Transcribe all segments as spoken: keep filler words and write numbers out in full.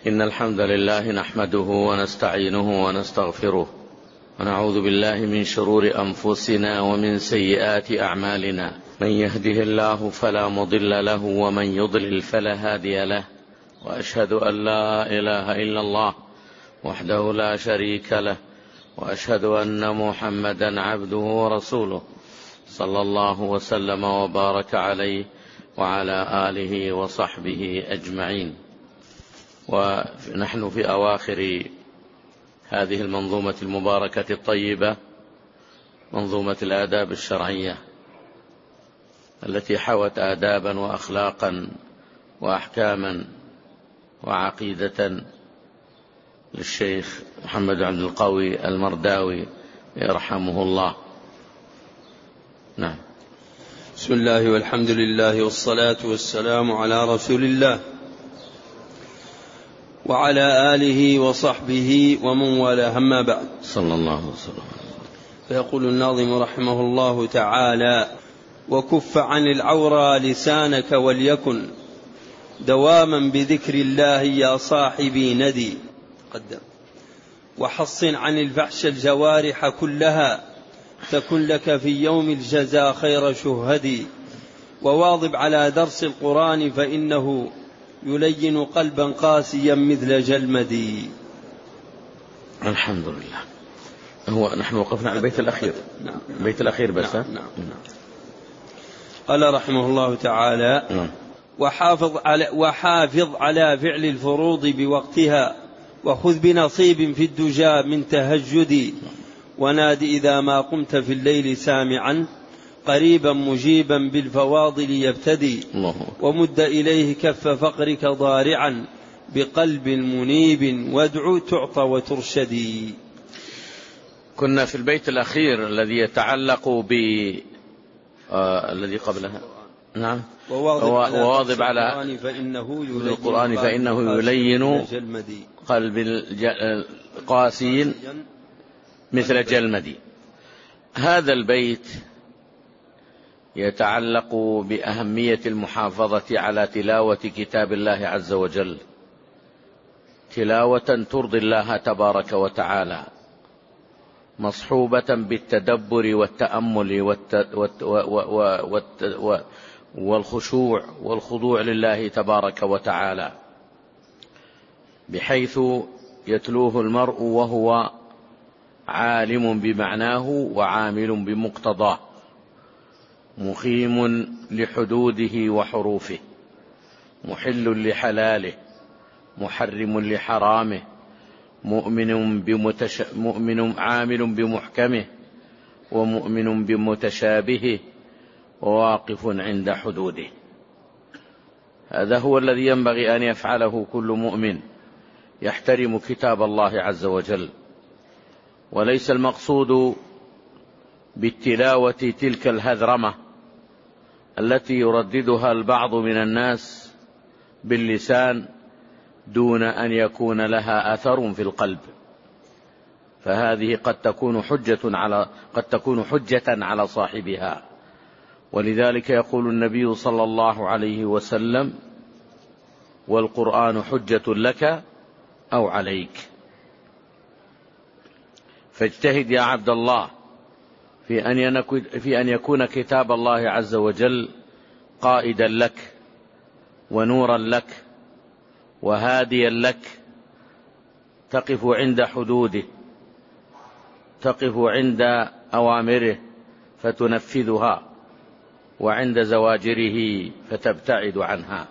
إن الحمد لله نحمده ونستعينه ونستغفره ونعوذ بالله من شرور أنفسنا ومن سيئات أعمالنا. من يهده الله فلا مضل له ومن يضلل فلا هادي له، وأشهد أن لا إله إلا الله وحده لا شريك له، وأشهد أن محمدا عبده ورسوله صلى الله وسلم وبارك عليه وعلى آله وصحبه أجمعين. ونحن في أواخر هذه المنظومة المباركة الطيبة، منظومة الآداب الشرعية التي حوت آدابا وأخلاقا وأحكاما وعقيدة للشيخ محمد عبد القوي المرداوي يرحمه الله. نعم. بسم الله والحمد لله والصلاة والسلام على رسول الله وعلى آله وصحبه ومن والاه، أما بعد. صلى الله عليه وسلم. فيقول الناظم رحمه الله تعالى: وكف عن العورى لسانك وليكن دواما بذكر الله يا صاحبي ندي قدم، وحصن عن الفحش الجوارح كلها تكن لك في يوم الجزاء خير شهدي، وواظب على درس القرآن فإنه يلين قلبا قاسيا مثل جلمدي. الحمد لله. هو نحن وقفنا على البيت الأخير. نعم. البيت الأخير بس. نعم. نعم. نعم. قال رحمه الله تعالى: نعم. وحافظ على, وحافظ على فعل الفروض بوقتها، وخذ بنصيب في الدجى من تهجدي، ونادي إذا ما قمت في الليل سامعا قريبا مجيبا بالفواضل يبتدي، ومد إليه كف فقرك ضارعا بقلب منيب وادعو تعطى وترشدي. كنا في البيت الأخير الذي يتعلق ب آه الذي قبلها. نعم. وواظب على القرآن فإنه يلين قلب القاسي مثل جلمدي. هذا البيت يتعلق بأهمية المحافظة على تلاوة كتاب الله عز وجل، تلاوة ترضي الله تبارك وتعالى، مصحوبة بالتدبر والتأمل والخشوع والخضوع لله تبارك وتعالى، بحيث يتلوه المرء وهو عالم بمعناه وعامل بمقتضاه، مقيم لحدوده وحروفه، محل لحلاله، محرم لحرامه، مؤمن بمتش... مؤمن عامل بمحكمه، ومؤمن بمتشابهه، وواقف عند حدوده. هذا هو الذي ينبغي أن يفعله كل مؤمن يحترم كتاب الله عز وجل. وليس المقصود بالتلاوة تلك الهذرمة التي يرددها البعض من الناس باللسان دون أن يكون لها أثر في القلب، فهذه قد تكون حجة على قد تكون حجة على صاحبها. ولذلك يقول النبي صلى الله عليه وسلم: والقرآن حجة لك أو عليك. فاجتهد يا عبد الله في أن في أن يكون كتاب الله عز وجل قائدا لك ونورا لك وهاديا لك، تقف عند حدوده، تقف عند أوامره فتنفذها، وعند زواجره فتبتعد عنها.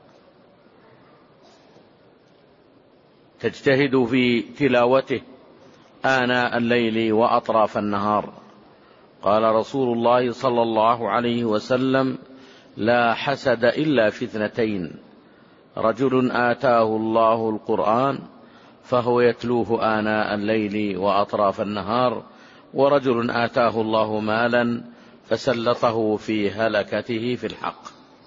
تجتهد في تلاوته آناء الليل وأطراف النهار. قال رسول الله صلى الله عليه وسلم: لا حسد إلا في اثنتين: رجل آتاه الله القرآن فهو يتلوه آناء الليل وأطراف النهار، ورجل آتاه الله مالا فسلطه في هلكته في الحق.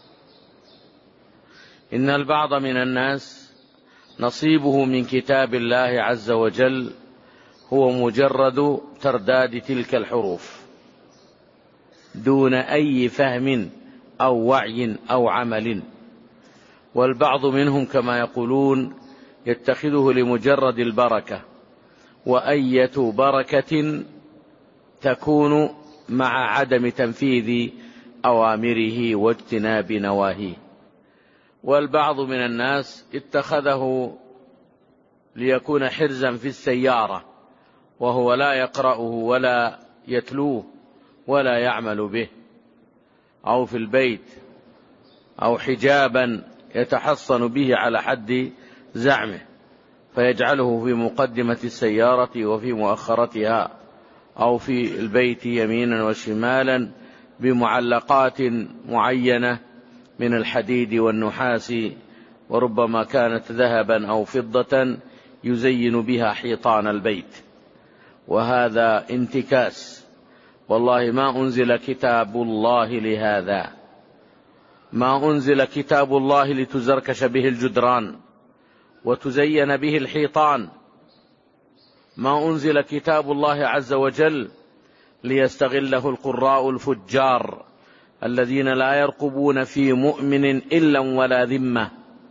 إن البعض من الناس نصيبه من كتاب الله عز وجل هو مجرد ترداد تلك الحروف دون أي فهم أو وعي أو عمل، والبعض منهم كما يقولون يتخذه لمجرد البركة، وأية بركة تكون مع عدم تنفيذ أوامره واجتناب نواهيه. والبعض من الناس اتخذه ليكون حرزا في السيارة، وهو لا يقرأه ولا يتلوه ولا يعمل به، أو في البيت، أو حجابا يتحصن به على حد زعمه، فيجعله في مقدمة السيارة وفي مؤخرتها، أو في البيت يمينا وشمالا بمعلقات معينة من الحديد والنحاس، وربما كانت ذهبا أو فضة يزين بها حيطان البيت. وهذا انتكاس، والله ما أنزل كتاب الله لهذا، ما أنزل كتاب الله لتزركش به الجدران وتزين به الحيطان، ما أنزل كتاب الله عز وجل ليستغله القراء الفجار الذين لا يرقبون في مؤمن إلا ولا ذمة،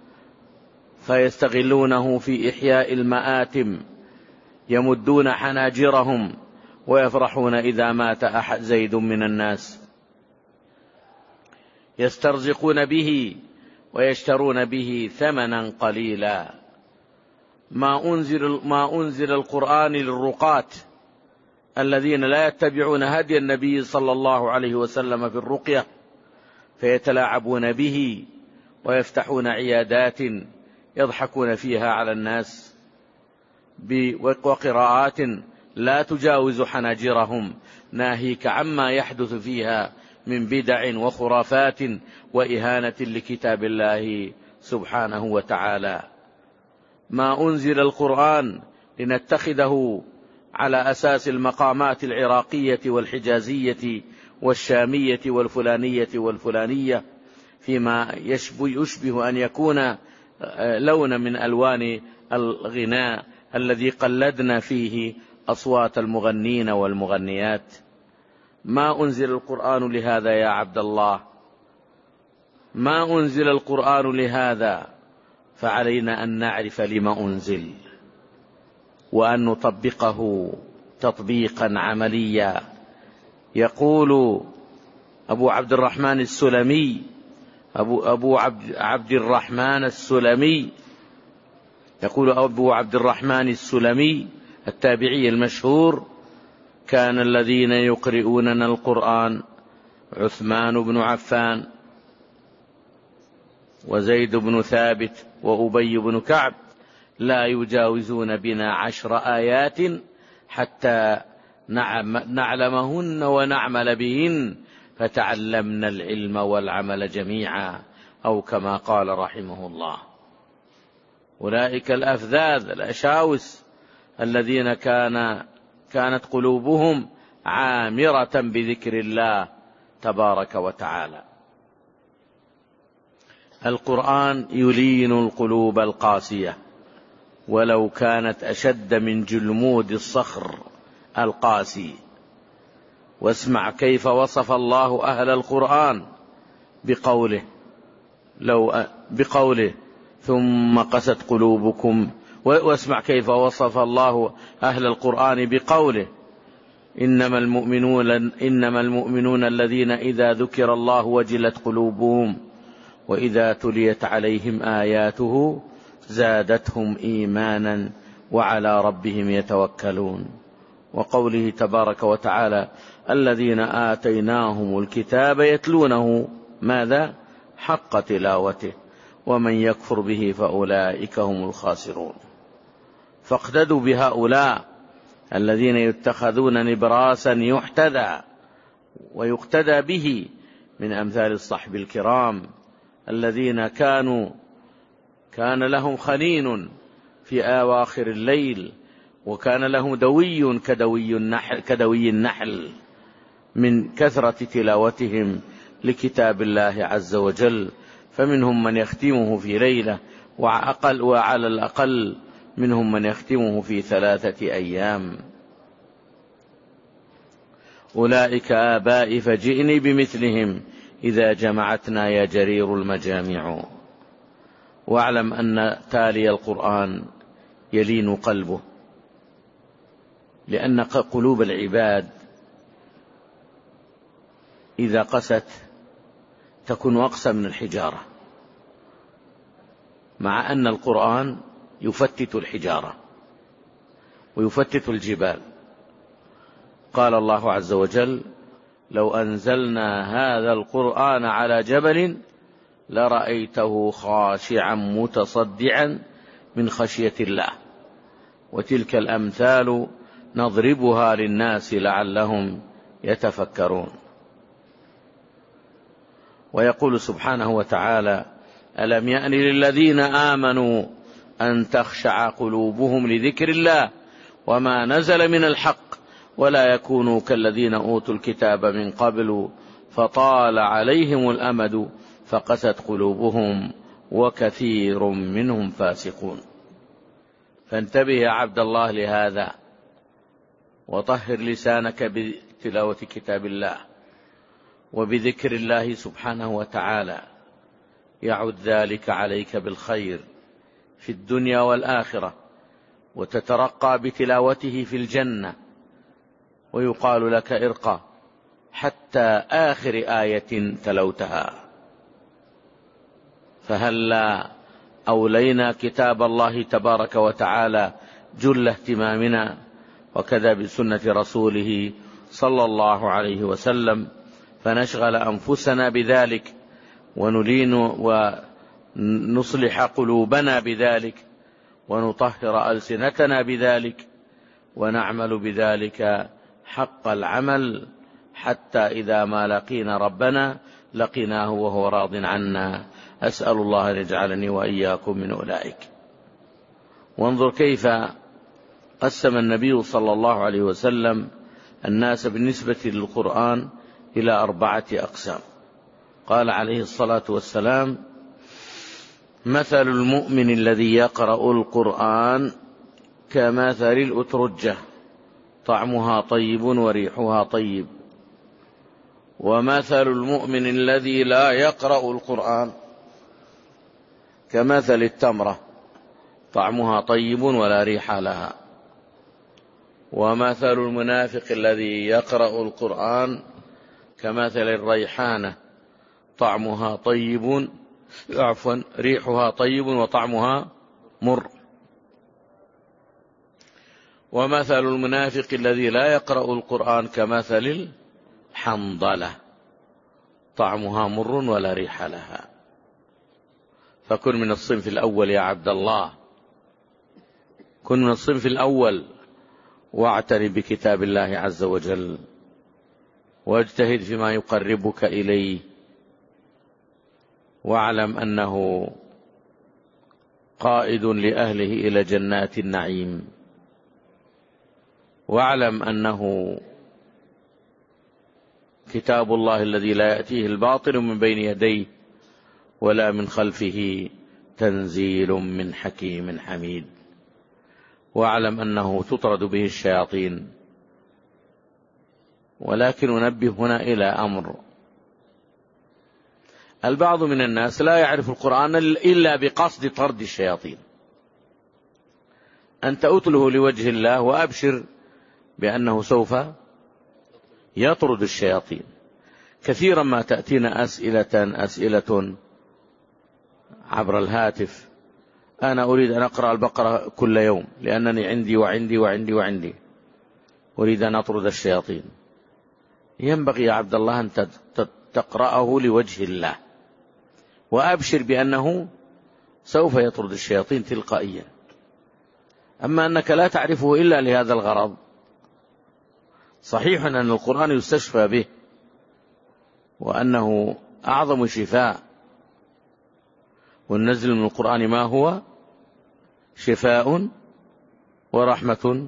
فيستغلونه في إحياء المآتم، يمدون حناجرهم ويفرحون إذا مات أحد زيد من الناس، يسترزقون به ويشترون به ثمنا قليلا. ما أنزل, ما أنزل القرآن للرقاة الذين لا يتبعون هدي النبي صلى الله عليه وسلم في الرقية، فيتلاعبون به ويفتحون عيادات يضحكون فيها على الناس وقراءات لا تجاوز حناجرهم، ناهيك عما يحدث فيها من بدع وخرافات وإهانة لكتاب الله سبحانه وتعالى. ما أنزل القرآن لنتخذه على أساس المقامات العراقية والحجازية والشامية والفلانية والفلانية، فيما يشبه, يشبه أن يكون لون من ألوان الغناء الذي قلدنا فيه أصوات المغنين والمغنيات. ما أنزل القرآن لهذا يا عبد الله، ما أنزل القرآن لهذا، فعلينا أن نعرف لما أنزل وأن نطبقه تطبيقا عمليا. يقول أبو عبد الرحمن السلمي أبو, أبو عبد, عبد الرحمن السلمي يقول أبو عبد الرحمن السلمي التابعي المشهور: كان الذين يقرؤوننا القرآن عثمان بن عفان وزيد بن ثابت وأبي بن كعب، لا يجاوزون بنا عشر آيات حتى نعلمهن ونعمل بهن، فتعلمنا العلم والعمل جميعا، أو كما قال رحمه الله. أولئك الأفذاذ الأشاوس الذين كان كانت قلوبهم عامرة بذكر الله تبارك وتعالى. القرآن يلين القلوب القاسية ولو كانت أشد من جلمود الصخر القاسي. واسمع كيف وصف الله أهل القرآن بقوله لو بقوله ثم قست قلوبكم، واسمع كيف وصف الله أهل القرآن بقوله إنما المؤمنون, إنما المؤمنون الذين إذا ذكر الله وجلت قلوبهم وإذا تليت عليهم آياته زادتهم إيمانا وعلى ربهم يتوكلون. وقوله تبارك وتعالى الذين آتيناهم الكتاب يتلونه ماذا؟ حق تلاوته ومن يكفر به فأولئك هم الخاسرون. فاقتدوا بهؤلاء الذين يتخذون نبراسا يحتذى ويقتدى به من أمثال الصحب الكرام الذين كانوا كان لهم خنين في آواخر الليل، وكان لهم دوي كدوي النحل, كدوي النحل من كثرة تلاوتهم لكتاب الله عز وجل، فمنهم من يختمه في ليلة، وأقل وعلى الأقل منهم من يختمه في ثلاثة أيام. أولئك آبائي فجئني بمثلهم إذا جمعتنا يا جرير المجامع. واعلم أن تالي القرآن يلين قلبه، لأن قلوب العباد إذا قست تكون أقسى من الحجارة، مع أن القرآن يفتت الحجارة ويفتت الجبال. قال الله عز وجل: لو أنزلنا هذا القرآن على جبل لرأيته خاشعا متصدعا من خشية الله، وتلك الأمثال نضربها للناس لعلهم يتفكرون. ويقول سبحانه وتعالى: ألم يأن للذين آمنوا أن تخشع قلوبهم لذكر الله وما نزل من الحق ولا يكونوا كالذين أوتوا الكتاب من قبل فطال عليهم الأمد فقست قلوبهم وكثير منهم فاسقون. فانتبه يا عبد الله لهذا، وطهر لسانك بتلاوة كتاب الله وبذكر الله سبحانه وتعالى، يعد ذلك عليك بالخير في الدنيا والآخرة، وتترقى بتلاوته في الجنة، ويقال لك ارقى حتى آخر آية تلوتها. فهلا أولينا كتاب الله تبارك وتعالى جل اهتمامنا، وكذا بسنة رسوله صلى الله عليه وسلم، فنشغل أنفسنا بذلك ونلين ونصلح قلوبنا بذلك ونطهر ألسنتنا بذلك ونعمل بذلك حق العمل، حتى إذا ما لقينا ربنا لقيناه وهو راض عنا. أسأل الله أن يجعلني وإياكم من أولئك. وانظر كيف قسم النبي صلى الله عليه وسلم الناس بالنسبة للقرآن إلى أربعة أقسام. قال عليه الصلاة والسلام: مثل المؤمن الذي يقرأ القرآن كمثل الأترجة طعمها طيب وريحها طيب، ومثل المؤمن الذي لا يقرأ القرآن كمثل التمرة طعمها طيب ولا ريح لها، ومثل المنافق الذي يقرأ القرآن كمثل الريحانة طعمها طيب عفوا ريحها طيب وطعمها مر، ومثل المنافق الذي لا يقرأ القرآن كمثل الحنظلة طعمها مر ولا ريح لها. فكن من الصنف الأول يا عبد الله، كن من الصنف الأول، واعتني بكتاب الله عز وجل، واجتهد فيما يقربك إليه، واعلم أنه قائد لأهله إلى جنات النعيم، واعلم أنه كتاب الله الذي لا يأتيه الباطل من بين يديه ولا من خلفه، تنزيل من حكيم حميد. واعلم أنه تطرد به الشياطين. ولكن ننبه هنا إلى أمر: البعض من الناس لا يعرف القرآن إلا بقصد طرد الشياطين. أنت أتله لوجه الله وأبشر بأنه سوف يطرد الشياطين. كثيرا ما تأتينا أسئلة أسئلة عبر الهاتف: أنا أريد أن أقرأ البقرة كل يوم لأنني عندي وعندي وعندي وعندي أريد أن أطرد الشياطين. ينبغي يا عبد الله أن تقرأه لوجه الله، وأبشر بأنه سوف يطرد الشياطين تلقائيا. أما أنك لا تعرفه إلا لهذا الغرض، صحيح أن القرآن يستشفى به وأنه أعظم شفاء، والنزل من القرآن ما هو شفاء ورحمة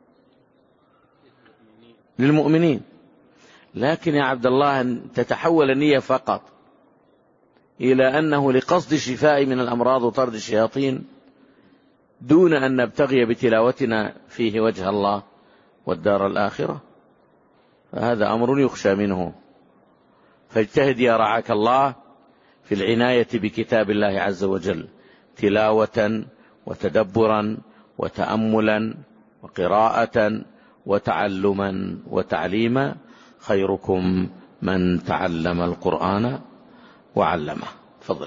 للمؤمنين. لكن يا عبد الله أن تتحول النية فقط إلى أنه لقصد الشفاء من الأمراض وطرد الشياطين، دون أن نبتغي بتلاوتنا فيه وجه الله والدار الآخرة، فهذا أمر يخشى منه. فاجتهد يا رعاك الله في العناية بكتاب الله عز وجل، تلاوة وتدبرا وتأملا وقراءة وتعلما وتعليما خيركم من تعلم القرآن وعلمه. تفضل.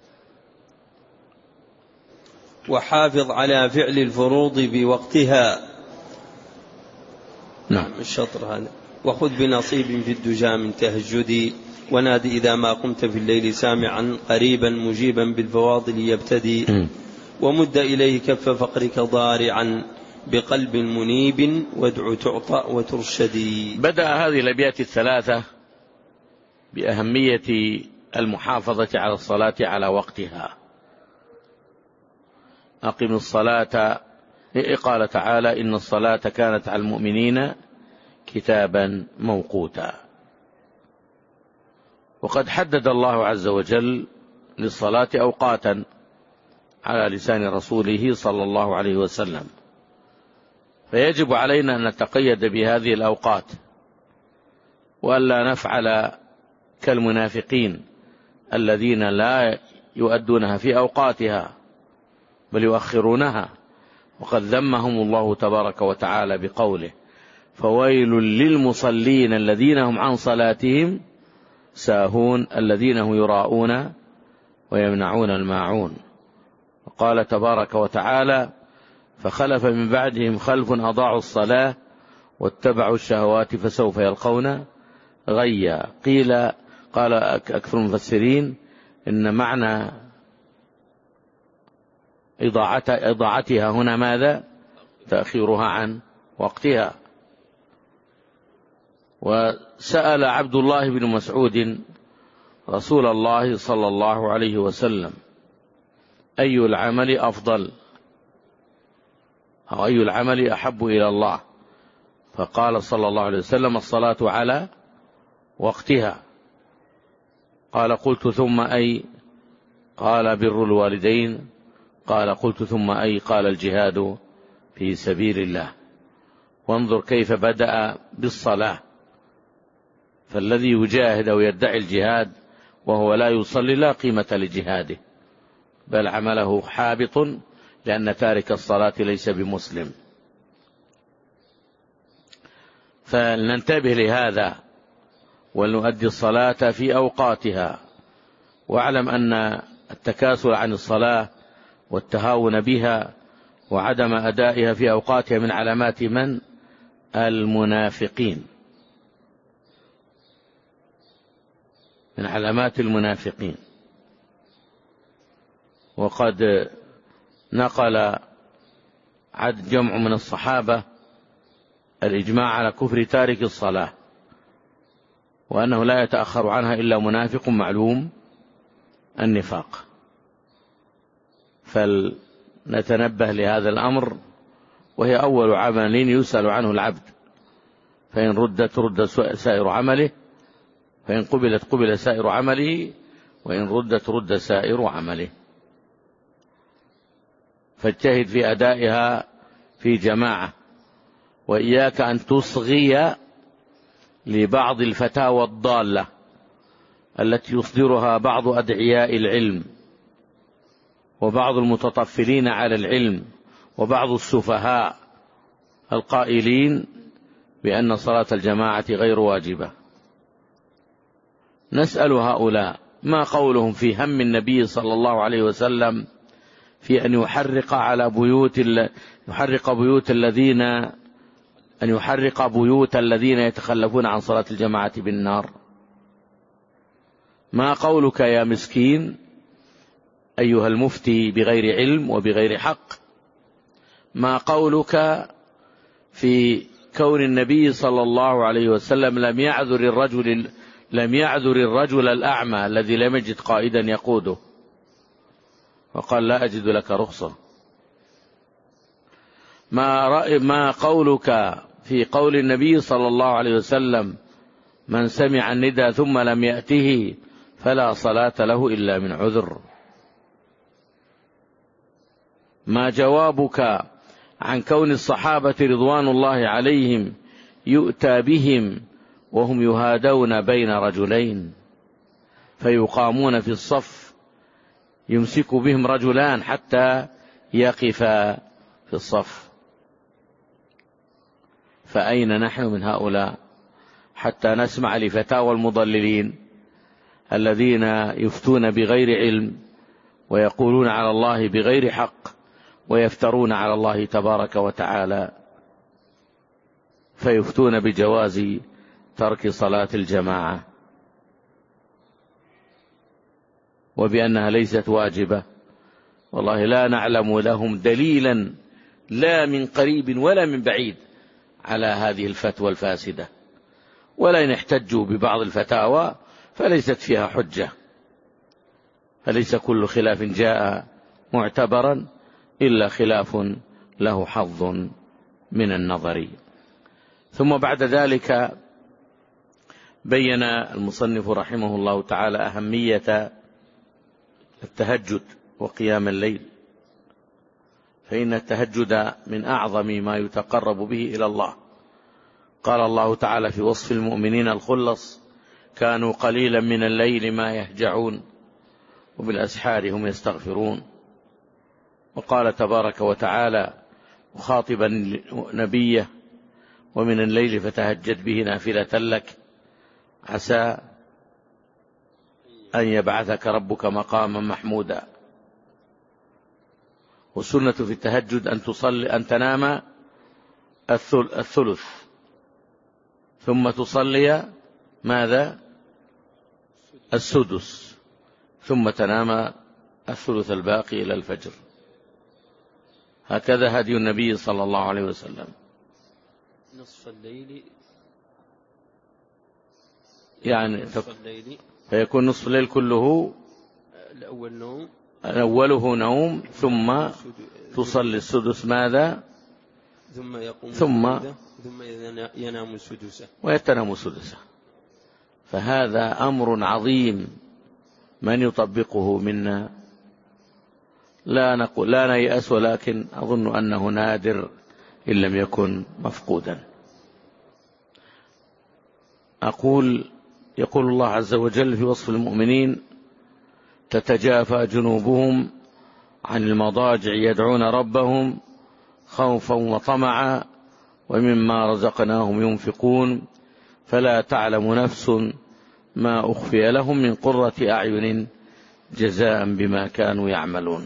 وحافظ على فعل الفروض بوقتها. نعم. الشطر هذا. وخذ بنصيب في الدجى من تهجدي، ونادي إذا ما قمت في الليل سامعا قريبا مجيبا بالفواضل يبتدي. م. ومد إليه كف فقرك ضارعا بقلب منيب وادع تعطى وترشدي. بدأ هذه الأبيات الثلاثة بأهمية المحافظة على الصلاة على وقتها. أقم الصلاة، قال تعالى إن الصلاة كانت على المؤمنين كتابا موقوتا. وقد حدد الله عز وجل للصلاة أوقاتا على لسان رسوله صلى الله عليه وسلم، فيجب علينا أن نتقيد بهذه الأوقات، وألا نفعل كالمنافقين الذين لا يؤدونها في أوقاتها بل يؤخرونها. وقد ذمهم الله تبارك وتعالى بقوله فويل للمصلين الذين هم عن صلاتهم ساهون الذين هم يراءون ويمنعون الماعون. وقال تبارك وتعالى فخلف من بعدهم خلف أضاعوا الصلاة واتبعوا الشهوات فسوف يلقون غيا. قيل قال أكثر المفسرين إن معنى إضاعتها هنا ماذا؟ تأخيرها عن وقتها. وسأل عبد الله بن مسعود رسول الله صلى الله عليه وسلم أي العمل أفضل أو أي العمل أحب إلى الله؟ فقال صلى الله عليه وسلم الصلاة على وقتها. قال قلت ثم أي؟ قال بر الوالدين. قال قلت ثم أي؟ قال الجهاد في سبيل الله. وانظر كيف بدأ بالصلاة، فالذي يجاهد أو يدعي الجهاد وهو لا يصلي لا قيمة لجهاده، بل عمله حابط، لأن تارك الصلاة ليس بمسلم. فلننتبه لهذا ولنؤدي الصلاة في أوقاتها. واعلم أن التكاسل عن الصلاة والتهاون بها وعدم أدائها في أوقاتها من علامات من؟ المنافقين، من علامات المنافقين. وقد نقل عدد جمع من الصحابة الإجماع على كفر تارك الصلاة، وأنه لا يتأخر عنها إلا منافق معلوم النفاق. فلنتنبه لهذا الأمر، وهي أول عمل يسأل عنه العبد، فإن ردت رد سائر عمله، فإن قبلت قبل سائر عمله، وإن ردت رد سائر عمله. فاجتهد في أدائها في جماعة، وإياك أن تصغي لبعض الفتاوى الضالة التي يصدرها بعض أدعياء العلم وبعض المتطفلين على العلم وبعض السفهاء القائلين بأن صلاة الجماعة غير واجبة. نسأل هؤلاء ما قولهم في هم النبي صلى الله عليه وسلم في أن يحرق على بيوت يحرق بيوت الذين أن يحرق بيوت الذين يتخلفون عن صلاة الجماعة بالنار؟ ما قولك يا مسكين أيها المفتي بغير علم وبغير حق؟ ما قولك في كون النبي صلى الله عليه وسلم لم يعذر الرجل لم يعذر الرجل الأعمى الذي لم يجد قائدا يقوده، وقال لا أجد لك رخصة؟ ما رأي ما قولك في قول النبي صلى الله عليه وسلم من سمع الندى ثم لم يأته فلا صلاة له إلا من عذر؟ ما جوابك عن كون الصحابة رضوان الله عليهم يؤتى بهم وهم يهادون بين رجلين فيقامون في الصف يمسك بهم رجلان حتى يقفا في الصف. فأين نحن من هؤلاء حتى نسمع لفتاوى المضللين الذين يفتون بغير علم ويقولون على الله بغير حق ويفترون على الله تبارك وتعالى، فيفتون بجواز ترك صلاة الجماعة وبأنها ليست واجبة. والله لا نعلم لهم دليلا لا من قريب ولا من بعيد على هذه الفتوى الفاسدة، ولا إن احتجوا ببعض الفتاوى فليست فيها حجة، فليس كل خلاف جاء معتبرا إلا خلاف له حظ من النظر. ثم بعد ذلك بين المصنف رحمه الله تعالى أهمية التهجد وقيام الليل، فإن التهجد من أعظم ما يتقرب به إلى الله. قال الله تعالى في وصف المؤمنين الخلص: كانوا قليلا من الليل ما يهجعون وبالأسحار هم يستغفرون. وقال تبارك وتعالى مخاطبا نبيه: ومن الليل فتهجد به نافلة لك عسى أن يبعثك ربك مقاما محمودا. والسنة في التهجد أن تصلي أن تنام الثلث ثم تصلي ماذا؟ السدس، ثم تنام الثلث الباقي إلى الفجر. هكذا هدي النبي صلى الله عليه وسلم. نصف الليل يعني نصف الليل فيكون نصف الليل كله الأول نوم، أوله نوم، ثم تصلي السدس ماذا؟ ثم يقوم ثم ثم ينام السدس ويتنام السدس. فهذا أمر عظيم من يطبقه منا لا نقول لا نيأس، ولكن أظن أنه نادر إن لم يكن مفقودا. أقول يقول الله عز وجل في وصف المؤمنين: تتجافى جنوبهم عن المضاجع يدعون ربهم خوفا وطمعا ومما رزقناهم ينفقون فلا تعلم نفس ما أخفي لهم من قرة أعين جزاء بما كانوا يعملون.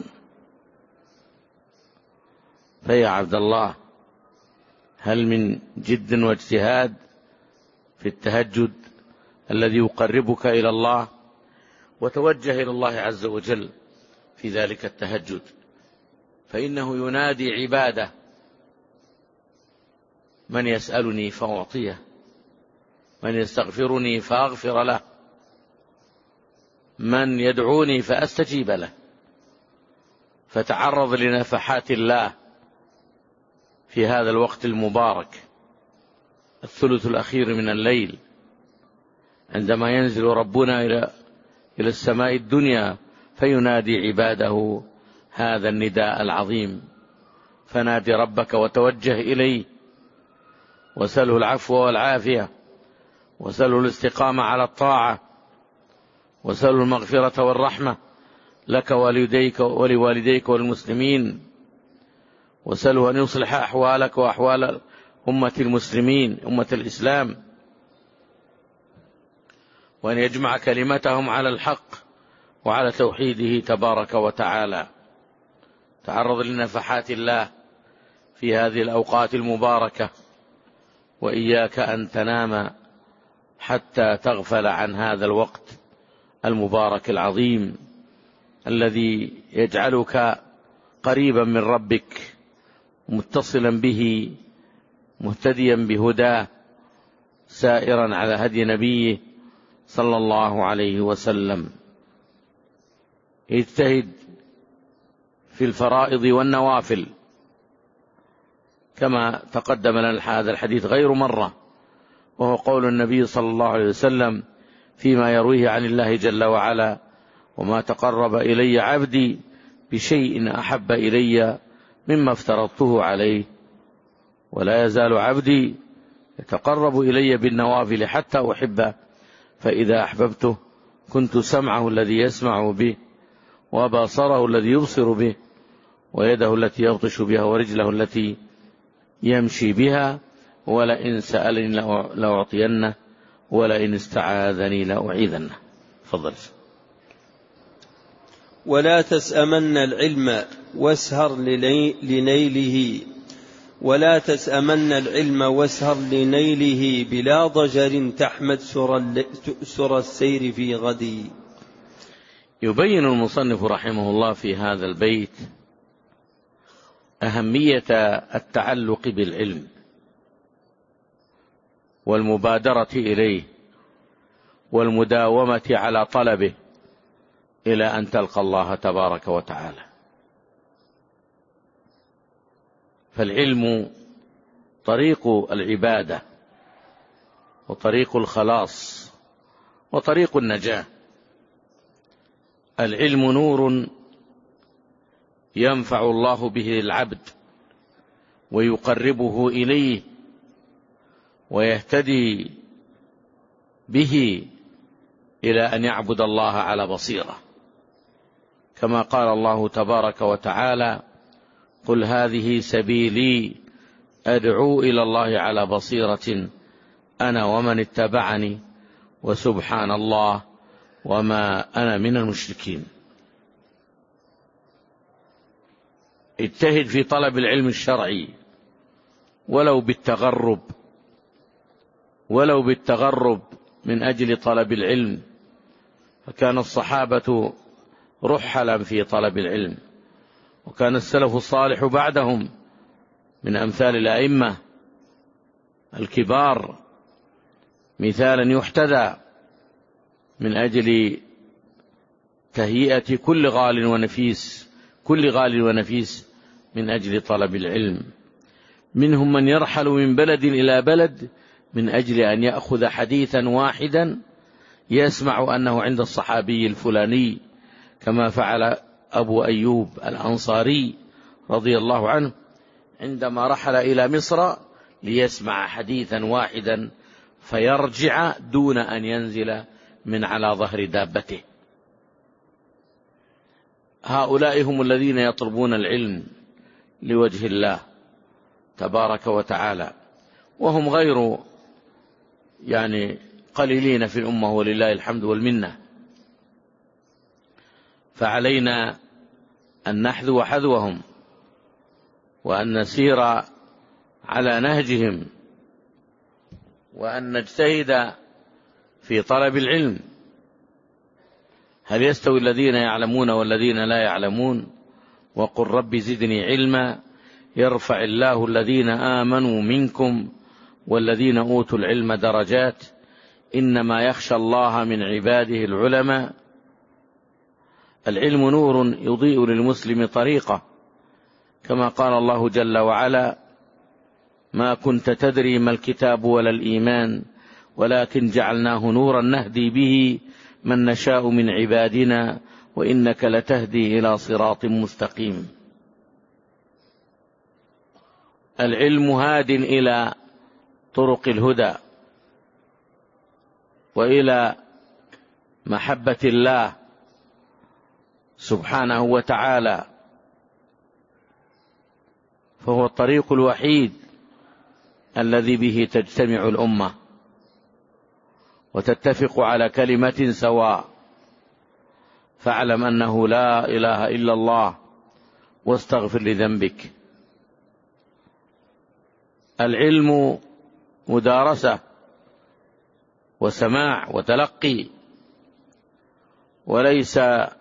فيا عبد الله، هل من جد واجتهاد في التهجد الذي يقربك إلى الله؟ وتوجه إلى الله عز وجل في ذلك التهجد، فإنه ينادي عباده: من يسألني فأعطيه، من يستغفرني فأغفر له، من يدعوني فأستجيب له. فتعرض لنفحات الله في هذا الوقت المبارك، الثلث الأخير من الليل، عندما ينزل ربنا إلى إلى السماء الدنيا فينادي عباده هذا النداء العظيم. فنادي ربك وتوجه إليه، وسله العفو والعافية، وسله الاستقامة على الطاعة، وسله المغفرة والرحمة لك ولوالديك ولوالديك والمسلمين، وسله أن يصلح أحوالك وأحوال أمة المسلمين أمة الإسلام، وأن يجمع كلمتهم على الحق وعلى توحيده تبارك وتعالى. تعرض لنفحات الله في هذه الأوقات المباركة، وإياك أن تنام حتى تغفل عن هذا الوقت المبارك العظيم الذي يجعلك قريبا من ربك، متصلا به، مهتديا بهداه، سائرا على هدي نبيه صلى الله عليه وسلم. اجتهد في الفرائض والنوافل كما تقدم لنا هذا الحديث غير مرة، وهو قول النبي صلى الله عليه وسلم فيما يرويه عن الله جل وعلا: وما تقرب إلي عبدي بشيء أحب إلي مما افترضته عليه، ولا يزال عبدي يتقرب إلي بالنوافل حتى أحبه، فإذا أحببته كنت سمعه الذي يسمع به، وبصره الذي يبصر به، ويده التي يبطش بها، ورجله التي يمشي بها، ولئن سألني لأعطينه، ولئن استعاذني لأعيذنه. تفضل. ولا تسأمن العلم واسهر لنيله ولا تسأمن العلم واسهر لنيله بلا ضجر تحمد سر السير في غدي. يبين المصنف رحمه الله في هذا البيت أهمية التعلق بالعلم والمبادرة إليه والمداومة على طلبه إلى أن تلقى الله تبارك وتعالى. فالعلم طريق العبادة وطريق الخلاص وطريق النجاة. العلم نور ينفع الله به العبد ويقربه إليه ويهتدي به إلى أن يعبد الله على بصيرة، كما قال الله تبارك وتعالى: قل هذه سبيلي أدعو إلى الله على بصيرة أنا ومن اتبعني وسبحان الله وما أنا من المشركين. اجتهد في طلب العلم الشرعي ولو بالتغرب ولو بالتغرب من أجل طلب العلم، فكان الصحابة رحلا في طلب العلم، وكان السلف الصالح بعدهم من أمثال الأئمة الكبار مثالا يحتذى من أجل تهيئة كل غال ونفيس كل غال ونفيس من أجل طلب العلم. منهم من يرحل من بلد إلى بلد من أجل أن يأخذ حديثا واحدا يسمع أنه عند الصحابي الفلاني، كما فعل أبو أيوب الأنصاري رضي الله عنه عندما رحل إلى مصر ليسمع حديثا واحدا فيرجع دون أن ينزل من على ظهر دابته. هؤلاء هم الذين يطلبون العلم لوجه الله تبارك وتعالى، وهم غير يعني قليلين في الأمة ولله الحمد والمنة. فعلينا أن نحذو حذوهم وأن نسير على نهجهم وأن نجتهد في طلب العلم. هل يستوي الذين يعلمون والذين لا يعلمون؟ وقل رب زدني علما يرفع الله الذين آمنوا منكم والذين أوتوا العلم درجات إنما يخشى الله من عباده العلماء. العلم نور يضيء للمسلم طريقه، كما قال الله جل وعلا: ما كنت تدري ما الكتاب ولا الإيمان ولكن جعلناه نورا نهدي به من نشاء من عبادنا وإنك لتهدي إلى صراط مستقيم. العلم هاد إلى طرق الهدى وإلى محبة الله سبحانه وتعالى، فهو الطريق الوحيد الذي به تجتمع الأمة وتتفق على كلمة سواء. فاعلم أنه لا إله إلا الله واستغفر لذنبك. العلم مدارسة وسماع وتلقي، وليس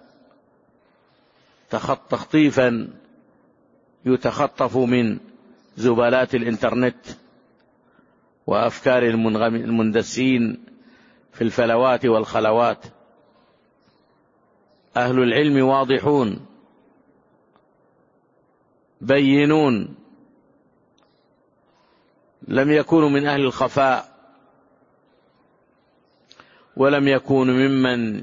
تخطيفا يتخطف من زبالات الإنترنت وأفكار المندسين في الفلوات والخلوات. أهل العلم واضحون بينون، لم يكونوا من أهل الخفاء، ولم يكونوا ممن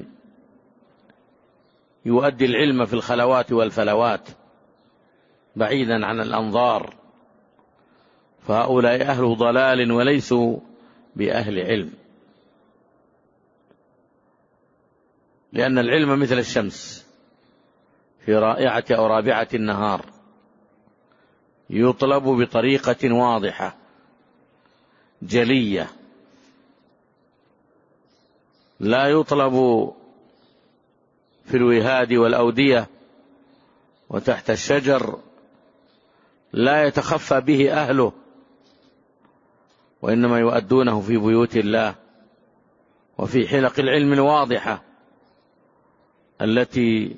يؤدي العلم في الخلوات والفلوات بعيدا عن الأنظار. فهؤلاء أهل ضلال وليسوا بأهل علم، لأن العلم مثل الشمس في رائعة أو رابعة النهار يطلب بطريقة واضحة جلية، لا يطلب في الوهاد والأودية وتحت الشجر لا يتخفى به أهله، وإنما يؤدونه في بيوت الله وفي حلق العلم الواضحة التي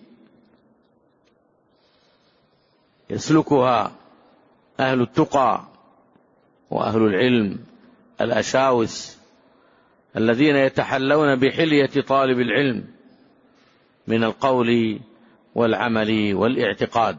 يسلكها أهل التقى وأهل العلم الأشاوس الذين يتحلون بحلية طالب العلم من القول والعمل والاعتقاد.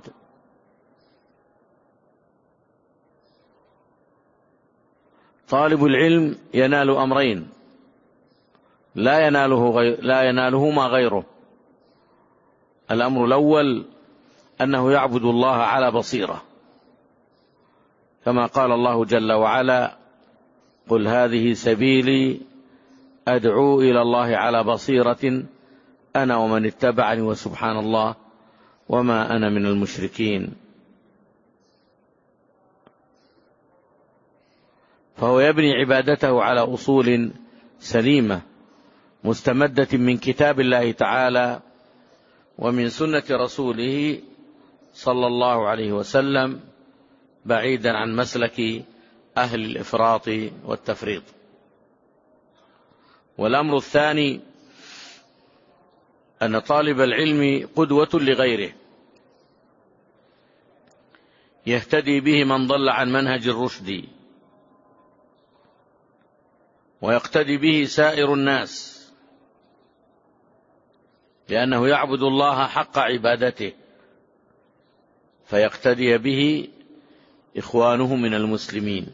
طالب العلم ينال أمرين لا يناله غير لا ينالهما غيره. الأمر الأول أنه يعبد الله على بصيرة، كما قال الله جل وعلا: قل هذه سبيلي أدعو إلى الله على بصيرة أنا ومن اتبعني وسبحان الله وما أنا من المشركين. فهو يبني عبادته على أصول سليمة مستمدة من كتاب الله تعالى ومن سنة رسوله صلى الله عليه وسلم، بعيدا عن مسلك أهل الإفراط والتفريط. والأمر الثاني أن طالب العلم قدوة لغيره، يهتدي به من ضل عن منهج الرشد، ويقتدي به سائر الناس، لأنه يعبد الله حق عبادته، فيقتدي به إخوانه من المسلمين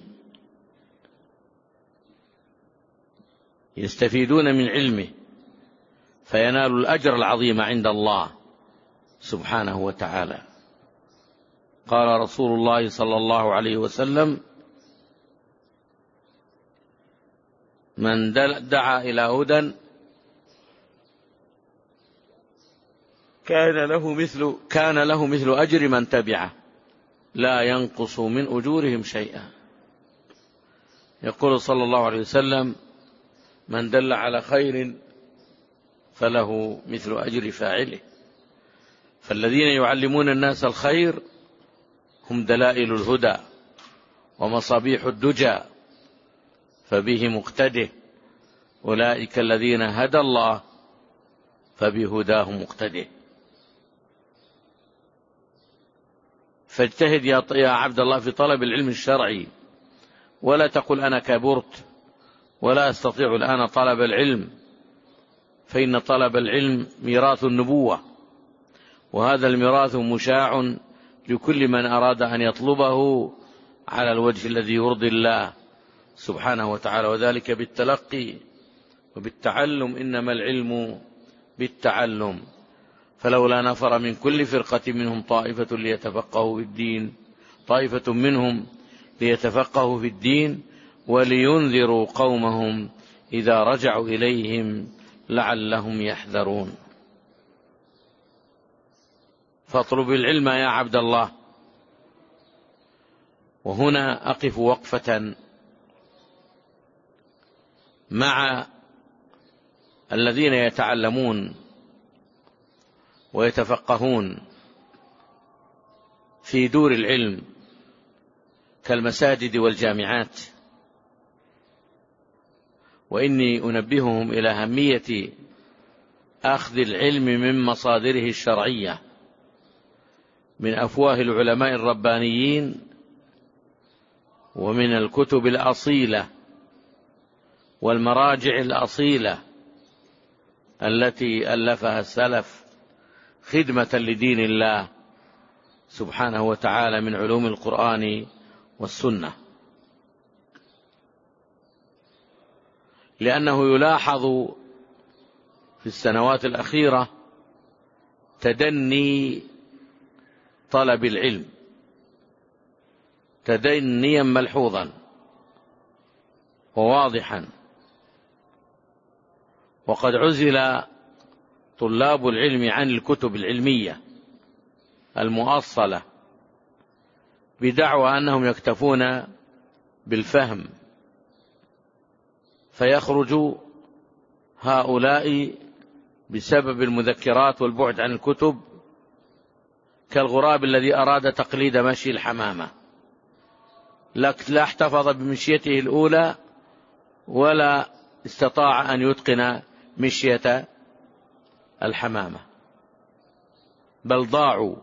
يستفيدون من علمه، فينال الأجر العظيم عند الله سبحانه وتعالى. قال رسول الله صلى الله عليه وسلم: من دعا إلى هدى كان له مثل كان له مثل أجر من تبعه لا ينقص من أجورهم شيئا. يقول صلى الله عليه وسلم: من دل على خير فله مثل أجر فاعله. فالذين يعلمون الناس الخير هم دلائل الهدى ومصابيح الدجى، فبه مقتده. أولئك الذين هدى الله فبهداه مقتده. فاجتهد يا عبد الله في طلب العلم الشرعي، ولا تقل أنا كبرت ولا أستطيع الآن طلب العلم، فإن طلب العلم ميراث النبوة، وهذا الميراث مشاع لكل من أراد أن يطلبه على الوجه الذي يرضي الله سبحانه وتعالى، وذلك بالتلقي وبالتعلم، إنما العلم بالتعلم. فلولا نفر من كل فرقة منهم طائفة ليتفقهوا في الدين طائفة منهم ليتفقهوا في الدين ولينذروا قومهم إذا رجعوا إليهم لعلهم يحذرون. فاطلب العلم يا عبد الله. وهنا أقف وقفة مع الذين يتعلمون ويتفقهون في دور العلم كالمساجد والجامعات، وإني أنبههم إلى أهمية أخذ العلم من مصادره الشرعية، من أفواه العلماء الربانيين ومن الكتب الأصيلة والمراجع الأصيلة التي ألفها السلف خدمة لدين الله سبحانه وتعالى من علوم القرآن والسنة. لأنه يلاحظ في السنوات الأخيرة تدني طلب العلم تدنيا ملحوظا وواضحا، وقد عزل طلاب العلم عن الكتب العلمية المؤصلة بدعوى أنهم يكتفون بالفهم، فيخرج هؤلاء بسبب المذكرات والبعد عن الكتب كالغراب الذي أراد تقليد مشي الحمامة، لا احتفظ بمشيته الأولى ولا استطاع أن يتقن مشية الحمامة، بل ضاعوا.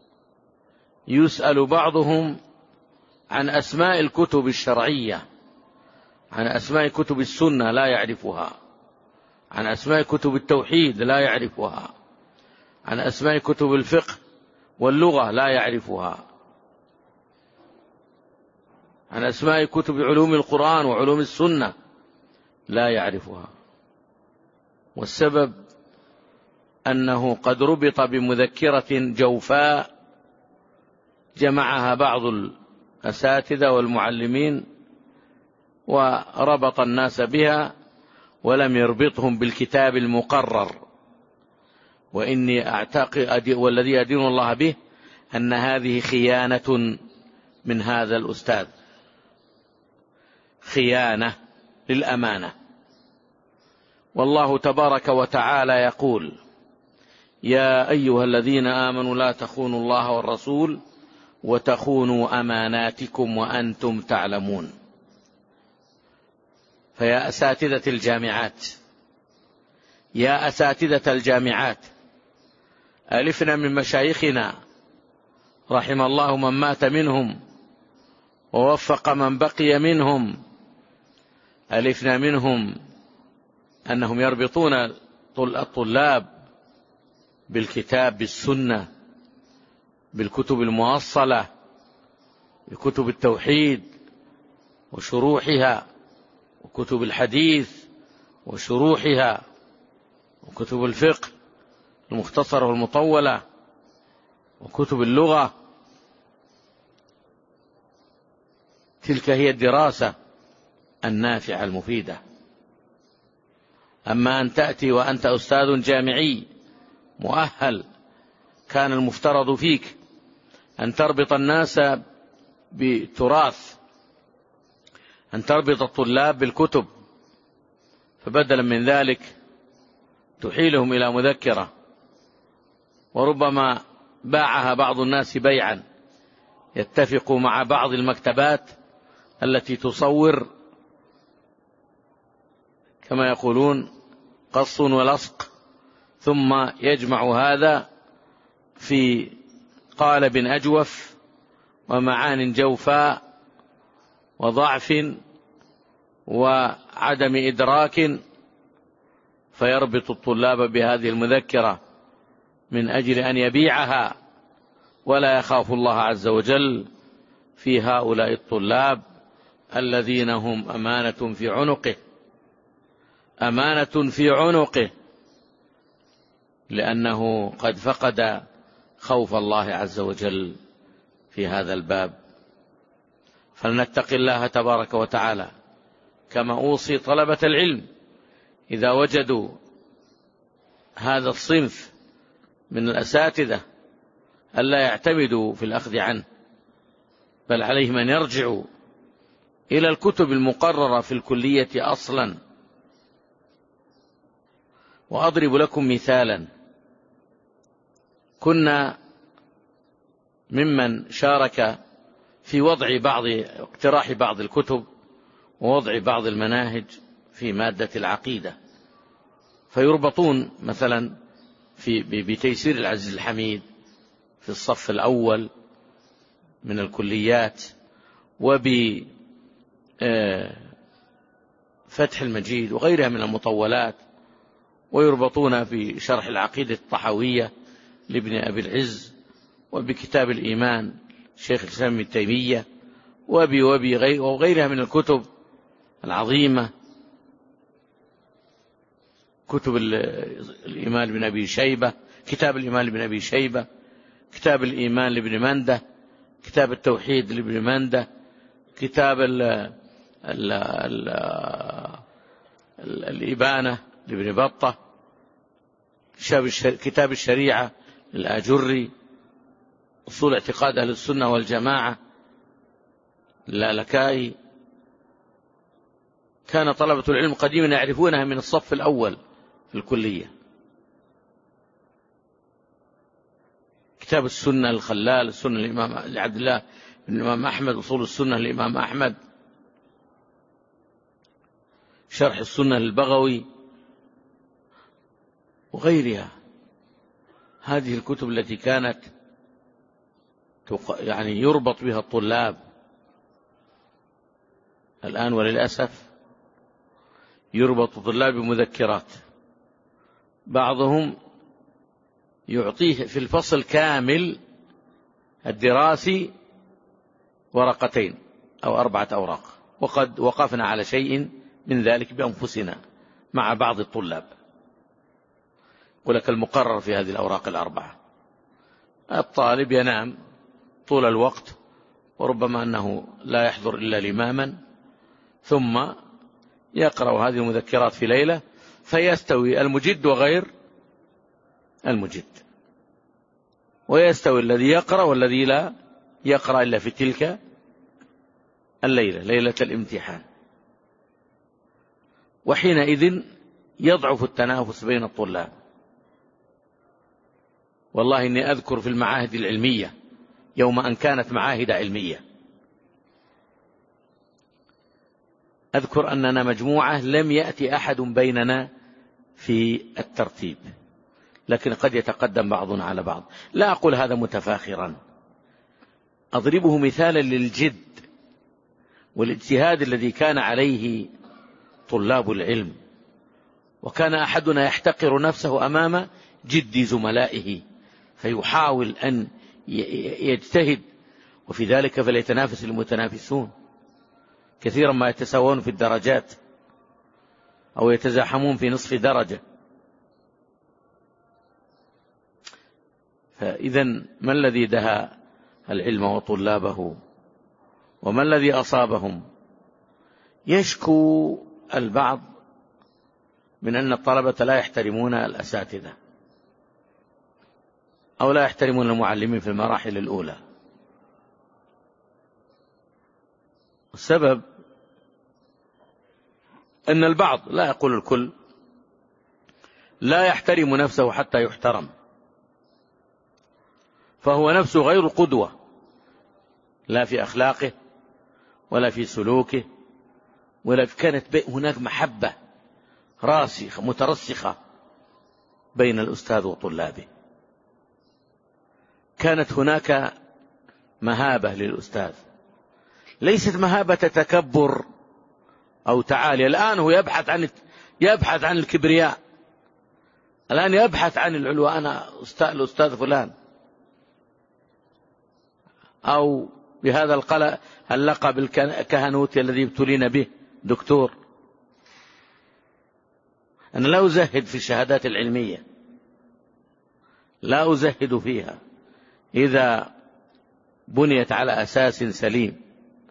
يسأل بعضهم عن أسماء الكتب الشرعية، عن أسماء كتب السنة لا يعرفها، عن أسماء كتب التوحيد لا يعرفها، عن أسماء كتب الفقه واللغة لا يعرفها، عن أسماء كتب علوم القرآن وعلوم السنة لا يعرفها. والسبب أنه قد ربط بمذكرة جوفاء جمعها بعض الأساتذة والمعلمين وربط الناس بها ولم يربطهم بالكتاب المقرر. وإني أعتقد والذي أدين الله به أن هذه خيانة من هذا الأستاذ، خيانة للأمانة. والله تبارك وتعالى يقول: يا أيها الذين آمنوا لا تخونوا الله والرسول وتخونوا أماناتكم وأنتم تعلمون. فيا أساتذة الجامعات، يا أساتذة الجامعات، ألفنا من مشايخنا رحم الله من مات منهم ووفق من بقي منهم، ألفنا منهم أنهم يربطون الطلاب بالكتاب بالسنة، بالكتب المؤصلة، بكتب التوحيد وشروحها، وكتب الحديث وشروحها، وكتب الفقه المختصرة والمطولة، وكتب اللغة. تلك هي الدراسة النافعة المفيدة. أما أن تأتي وأنت أستاذ جامعي مؤهل، كان المفترض فيك أن تربط الناس بتراث، أن تربط الطلاب بالكتب، فبدلا من ذلك تحيلهم إلى مذكرة، وربما باعها بعض الناس بيعا، يتفق مع بعض المكتبات التي تصور كما يقولون قص ولصق، ثم يجمع هذا في قالب أجوف ومعان جوفاء وضعف وعدم إدراك، فيربط الطلاب بهذه المذكرة من أجل أن يبيعها، ولا يخاف الله عز وجل في هؤلاء الطلاب الذين هم أمانة في عنقه، أمانة في عنقه، لأنه قد فقد خوف الله عز وجل في هذا الباب. فلنتق الله تبارك وتعالى، كما أوصي طلبة العلم إذا وجدوا هذا الصنف من الأساتذة ألا يعتمدوا في الأخذ عنه، بل عليهم أن يرجعوا إلى الكتب المقررة في الكلية أصلا. وأضرب لكم مثالا، كنا ممن شارك في وضع بعض اقتراح بعض الكتب ووضع بعض المناهج في مادة العقيدة، فيربطون مثلا في بتيسير العزيز الحميد في الصف الأول من الكليات، وبفتح المجيد وغيرها من المطولات، ويربطون في شرح العقيدة الطحاوية لابن أبي العز، وبكتاب الإيمان شيخ الإسلام ابن تيمية، وبي وبي غير وغيرها من الكتب العظيمة، كتب الإيمان لابن أبي شيبة، كتاب الإيمان لابن أبي شيبة، كتاب الإيمان لابن منده، كتاب التوحيد لابن منده، كتاب ال ال ال الإبانة لابن بطة، كتاب الشريعة للآجري، أصول اعتقاد أهل السنة والجماعة اللالكائي، كان طلبة العلم قديما يعرفونها من الصف الأول في الكلية. كتاب السنة الخلال، السنة الإمام لعبد الله بن الإمام أحمد، أصول السنة للإمام أحمد، شرح السنة للبغوي وغيرها. هذه الكتب التي كانت يعني يربط بها الطلاب. الآن وللأسف يربط الطلاب بمذكرات، بعضهم يعطيه في الفصل كامل الدراسي ورقتين أو أربعة أوراق، وقد وقفنا على شيء من ذلك بأنفسنا مع بعض الطلاب. يقول لك المقرر في هذه الأوراق الأربعة. الطالب ينام طول الوقت، وربما أنه لا يحضر إلا الإماما، ثم يقرأ هذه المذكرات في ليلة، فيستوي المجد وغير المجد، ويستوي الذي يقرأ والذي لا يقرأ إلا في تلك الليلة، ليلة الامتحان. وحينئذ يضعف التنافس بين الطلاب. والله إني أذكر في المعاهد العلمية يوم أن كانت معاهد علمية، أذكر أننا مجموعة لم يأتي أحد بيننا في الترتيب، لكن قد يتقدم بعضنا على بعض. لا أقول هذا متفاخرا، أضربه مثالا للجد والاجتهاد الذي كان عليه طلاب العلم. وكان أحدنا يحتقر نفسه أمام جد زملائه، فيحاول أن يجتهد، وفي ذلك فليتنافس المتنافسون. كثيرا ما يتساوون في الدرجات أو يتزاحمون في نصف درجة. فإذا ما الذي دهى العلم وطلابه، وما الذي أصابهم؟ يشكو البعض من أن الطلبة لا يحترمون الأساتذة أو لا يحترمون المعلمين في المراحل الأولى. السبب أن البعض، لا يقول الكل، لا يحترم نفسه حتى يحترم، فهو نفسه غير قدوة، لا في أخلاقه ولا في سلوكه، ولا كانت هناك محبة راسخة مترسخة بين الأستاذ وطلابه. كانت هناك مهابة للأستاذ، ليست مهابة تكبر أو تعالي. الآن هو يبحث عن يبحث عن الكبرياء، الآن يبحث عن العلو، أنا أستاذ الأستاذ فلان، أو بهذا اللقب الكهنوتي الذي ابتلينا به دكتور. أنا لا أزهد في الشهادات العلمية، لا أزهد فيها إذا بنيت على أساس سليم.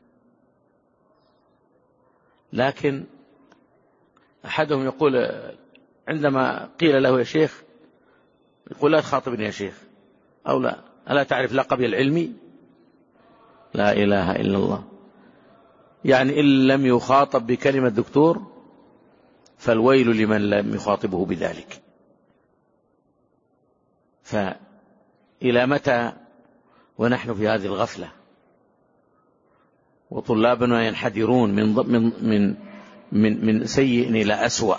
لكن أحدهم يقول عندما قيل له يا شيخ، يقول لا تخاطبني يا شيخ، أو لا ألا تعرف لقبي العلمي؟ لا إله إلا الله. يعني إن لم يخاطب بكلمة دكتور فالويل لمن لم يخاطبه بذلك. فإلى متى ونحن في هذه الغفلة وطلابنا ينحدرون من من من من, من سيء إلى أسوأ؟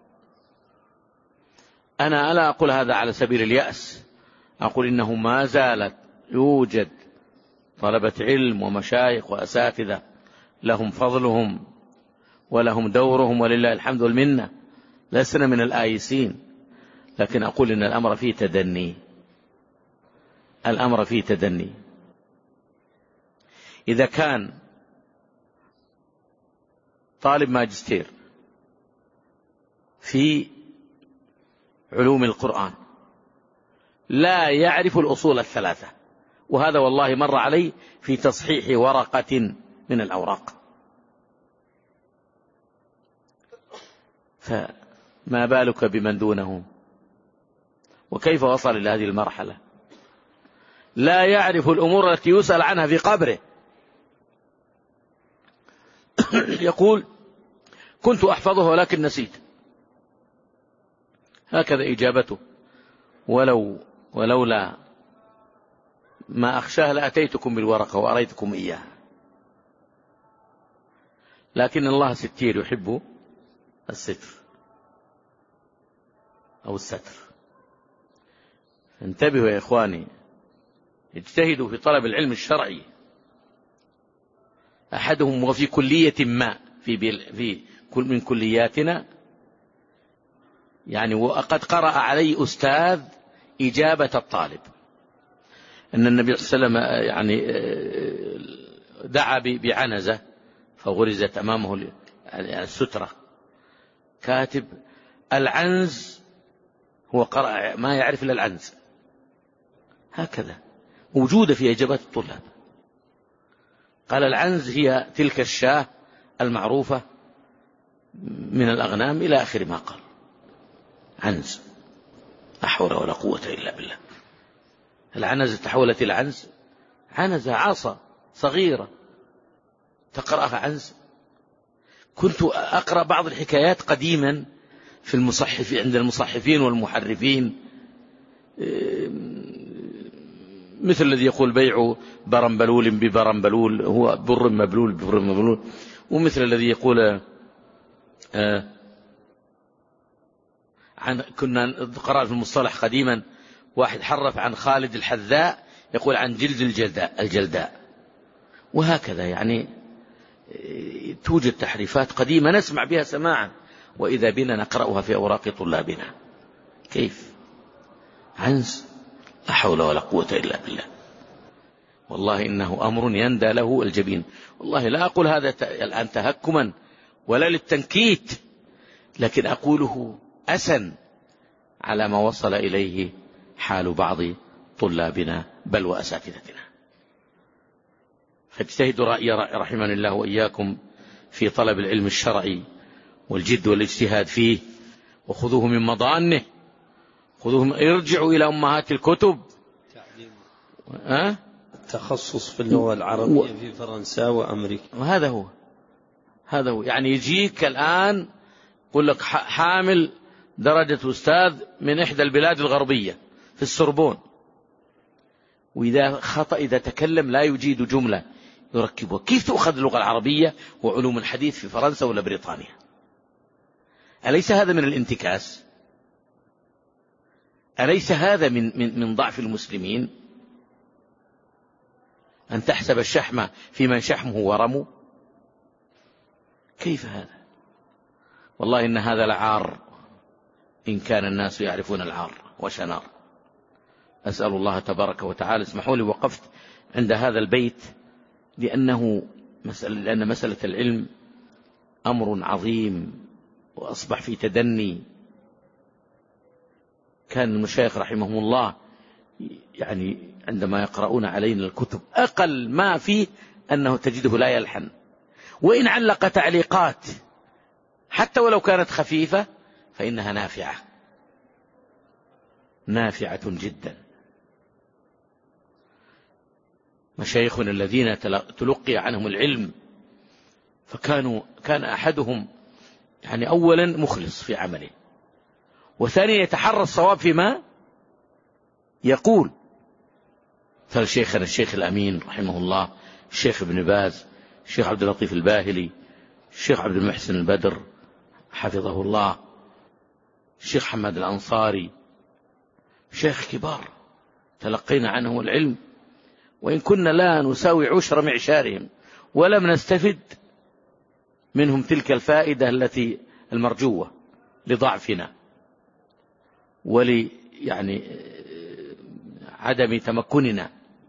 أنا ألا أقول هذا على سبيل اليأس، أقول إنه ما زالت يوجد طلبة علم ومشايخ وأساتذة لهم فضلهم ولهم دورهم، ولله الحمد والمنة، لسنا من الآيسين. لكن أقول إن الأمر فيه تدني، الأمر فيه تدني. إذا كان طالب ماجستير في علوم القرآن لا يعرف الأصول الثلاثة، وهذا والله مر علي في تصحيح ورقة من الأوراق، فما بالك بمن دونه؟ وكيف وصل إلى هذه المرحلة؟ لا يعرف الأمور التي يسأل عنها في قبره. يقول كنت أحفظه ولكن نسيت. هكذا إجابته. ولو ولولا ما أخشاه لأتيتكم بالورقة وأريتكم إياها، لكن الله ستير يحب الستر أو الستر. انتبهوا يا إخواني، اجتهدوا في طلب العلم الشرعي. أحدهم وفي كلية ما في في كل من كلياتنا يعني، وقد قرأ علي أستاذ إجابة الطالب أن النبي صلى الله عليه وسلم يعني دعا بعنزة فغرزت أمامه السترة. كاتب العنز هو قرأ ما يعرف إلا العنز. هكذا موجودة في إجابات الطلاب. قال العنز هي تلك الشاة المعروفة من الأغنام إلى آخر ما قال. عنز، لا حول ولا قوة إلا بالله. العنز تحولت إلى عنز، عنزة عصا صغيرة تقرأها عنز. كنت أقرأ بعض الحكايات قديما في المصحف عند المصحفين والمحرفين، مثل الذي يقول بيع برمبلول ببرمبلول هو بر مبلول ببر مبلول، ومثل الذي يقول آه عن كنا قرأ في المصطلح قديما واحد حرف عن خالد الحذاء يقول عن جلد الجلداء الجلداء. وهكذا يعني توجد تحريفات قديمة نسمع بها سماعا، وإذا بنا نقرأها في أوراق طلابنا. كيف عنز؟ لا حول ولا قوة إلا بالله. والله إنه أمر يندى له الجبين. والله لا أقول هذا الآن تهكما ولا للتنكيت، لكن أقوله أسا على ما وصل إليه حال بعض طلابنا بل وأساتذتنا. فاجتهدوا رأي رحمني الله وإياكم في طلب العلم الشرعي والجد والاجتهاد فيه، وخذوه من مضانه، خذوهم ارجعوا إلى أمهات الكتب. أه؟ التخصص في اللغة العربية و... في فرنسا وأمريكا. وهذا هو هذا هو يعني يجيك الآن يقول لك حامل درجة أستاذ من إحدى البلاد الغربية في السوربون، وإذا خطأ إذا تكلم لا يجيد جملة يركبها. كيف تأخذ اللغة العربية وعلوم الحديث في فرنسا ولا بريطانيا؟ أليس هذا من الانتكاس؟ أليس هذا من, من, من ضعف المسلمين؟ أن تحسب الشحم في من شحمه ورمه. كيف هذا؟ والله إن هذا لعار إن كان الناس يعرفون العار وشنار. أسأل الله تبارك وتعالى. اسمحوا لي وقفت عند هذا البيت لأنه مسألة لأن مسألة العلم أمر عظيم وأصبح في تدني. كان المشايخ رحمهم الله يعني عندما يقرؤون علينا الكتب أقل ما فيه أنه تجده لا يلحن، وإن علق تعليقات حتى ولو كانت خفيفة فإنها نافعة نافعة جدا. مشايخنا الذين تلقي عنهم العلم فكانوا كان أحدهم يعني أولا مخلص في عمله، وثانيا يتحرى الصواب فيما يقول. فالشيخنا الشيخ الأمين رحمه الله، الشيخ ابن باز، الشيخ عبد اللطيف الباهلي، الشيخ عبد المحسن البدر حفظه الله، الشيخ حماد الأنصاري، شيخ كبار تلقينا عنهم العلم، وإن كنا لا نساوي عشر معشارهم ولم نستفد منهم تلك الفائدة التي المرجوة لضعفنا ول يعني عدم تمكننا.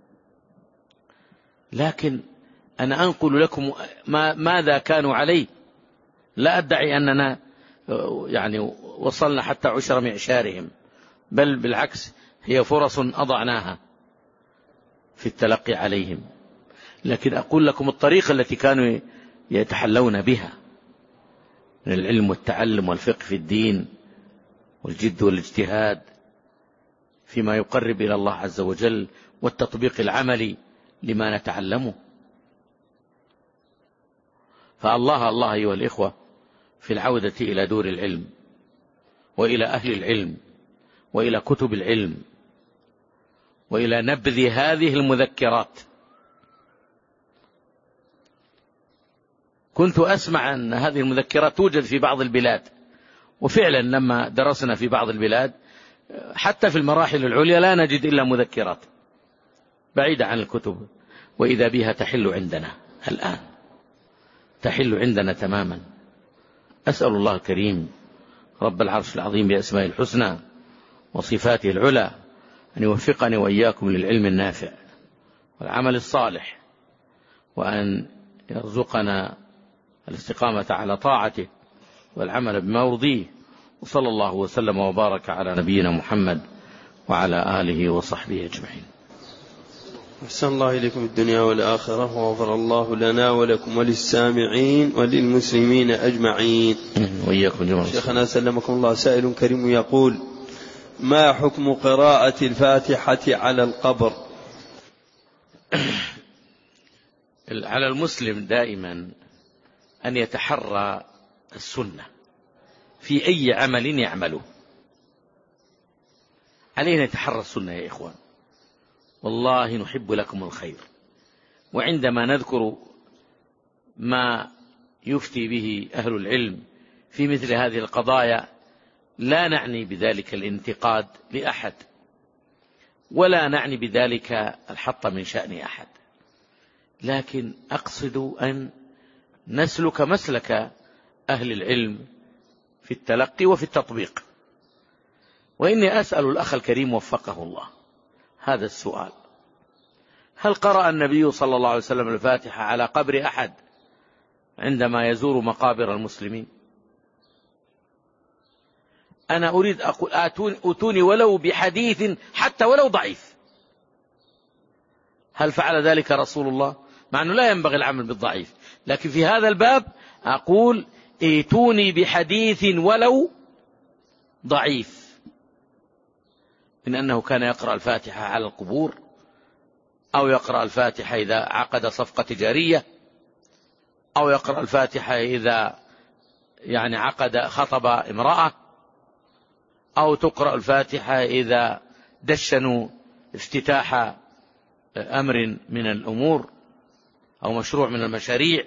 لكن أنا أنقل لكم ما ماذا كانوا عليه. لا أدعي أننا يعني وصلنا حتى عشر معشارهم، بل بالعكس هي فرص أضعناها في التلقي عليهم. لكن أقول لكم الطريقة التي كانوا يتحلون بها من العلم والتعلم والفقه في الدين والجد والاجتهاد. فيما يقرب إلى الله عز وجل والتطبيق العملي لما نتعلمه. فالله الله أيها الإخوة في العودة إلى دور العلم وإلى أهل العلم وإلى كتب العلم وإلى نبذ هذه المذكرات. كنت أسمع أن هذه المذكرات توجد في بعض البلاد، وفعلا لما درسنا في بعض البلاد حتى في المراحل العليا لا نجد إلا مذكرات بعيدة عن الكتب، وإذا بها تحل عندنا الآن، تحل عندنا تماما. أسأل الله الكريم رب العرش العظيم بأسمائه الحسنى وصفاته العلى أن يوفقني وإياكم للعلم النافع والعمل الصالح، وأن يرزقنا الاستقامة على طاعته والعمل بما يرضيه. وصلى الله وسلم وبارك على نبينا محمد وعلى آله وصحبه أجمعين. أحسن الله إليكم الدنيا والآخرة، وغفر الله لنا ولكم وللسامعين وللمسلمين أجمعين وإياكم جميعا. شيخنا سلمكم الله، سائل كريم يقول: ما حكم قراءة الفاتحة على القبر؟ على المسلم دائما أن يتحرى السنة في أي عمل يعمله، علينا يتحرى السنة يا إخوان، والله نحب لكم الخير. وعندما نذكر ما يفتي به أهل العلم في مثل هذه القضايا لا نعني بذلك الانتقاد لأحد، ولا نعني بذلك الحط من شأن أحد، لكن أقصد أن نسلك مسلك أهل العلم في التلقي وفي التطبيق. وإني أسأل الأخ الكريم وفقه الله هذا السؤال: هل قرأ النبي صلى الله عليه وسلم الفاتحة على قبر أحد عندما يزور مقابر المسلمين؟ أنا أريد أقول أتوني ولو بحديث حتى ولو ضعيف، هل فعل ذلك رسول الله؟ مع أنه لا ينبغي العمل بالضعيف، لكن في هذا الباب أقول ائتوني بحديث ولو ضعيف من أنه كان يقرأ الفاتحة على القبور، أو يقرأ الفاتحة إذا عقد صفقة تجارية، أو يقرأ الفاتحة إذا يعني عقد خطب امرأة، أو تقرأ الفاتحة إذا دشنوا افتتاح أمر من الأمور أو مشروع من المشاريع.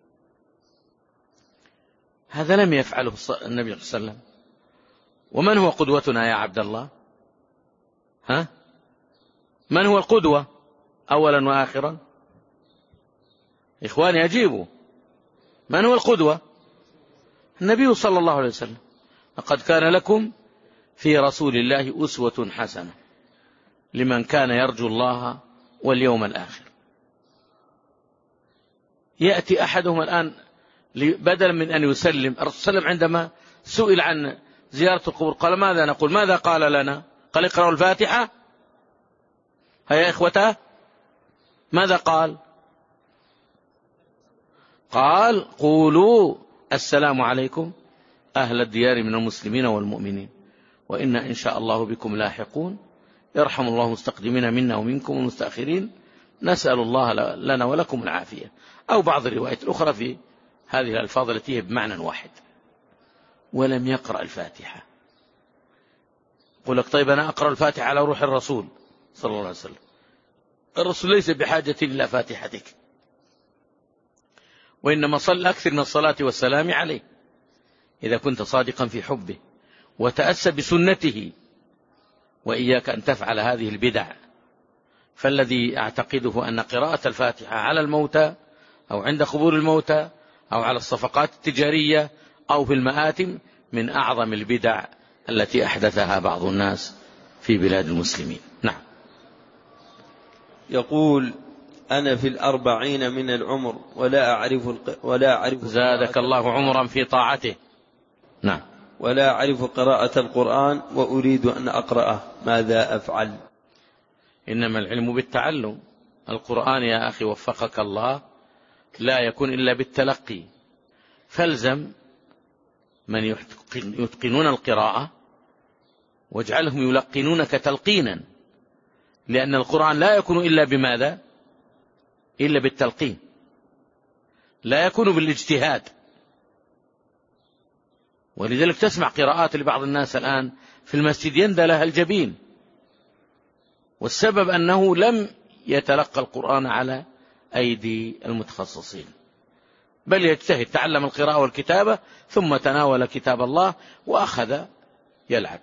هذا لم يفعله النبي صلى الله عليه وسلم. ومن هو قدوتنا يا عبد الله؟ ها؟ من هو القدوة أولا وآخرا؟ إخواني أجيبوا، من هو القدوة؟ النبي صلى الله عليه وسلم: لقد كان لكم في رسول الله أسوة حسنة لمن كان يرجو الله واليوم الآخر. يأتي أحدهم الآن بدلا من أن يسلم، الرسول صلى الله عليه وسلم عندما سئل عن زيارة القبور قال: ماذا نقول؟ ماذا قال لنا؟ قال: اقرأوا الفاتحة. هيا إخوته، ماذا قال؟ قال: قولوا السلام عليكم أهل الديار من المسلمين والمؤمنين وإنا إن شاء الله بكم لاحقون، يرحم الله المستقدمين منا ومنكم المستأخرين، نسأل الله لنا ولكم العافية. أو بعض الروايات الأخرى في هذه الألفاظ التي هي بمعنى واحد. ولم يقرأ الفاتحة. يقول لك: طيب أنا أقرأ الفاتحة على روح الرسول صلى الله عليه وسلم. الرسول ليس بحاجة إلى فاتحتك، وإنما صل أكثر من الصلاة والسلام عليه إذا كنت صادقا في حبه وتأسى بسنته، وإياك أن تفعل هذه البدع. فالذي أعتقده أن قراءة الفاتحة على الموتى أو عند قبور الموتى أو على الصفقات التجارية أو في المآتم من أعظم البدع التي أحدثها بعض الناس في بلاد المسلمين. نعم. يقول: أنا في الأربعين من العمر ولا أعرف الق... ولا أعرف زادك الله عمرا في طاعته. نعم. ولا أعرف قراءة القرآن وأريد أن أقرأه، ماذا أفعل؟ إنما العلم بالتعلم. القرآن يا أخي وفقك الله لا يكون إلا بالتلقي، فالزم من يتقنون القراءة واجعلهم يلقنونك تلقينا، لأن القرآن لا يكون إلا بماذا؟ إلا بالتلقين، لا يكون بالاجتهاد. ولذلك تسمع قراءات لبعض الناس الآن في المسجد يندى لها الجبين، والسبب أنه لم يتلقى القرآن على أيدي المتخصصين، بل يجتهد، تعلم القراءة والكتابة ثم تناول كتاب الله وأخذ يلعب.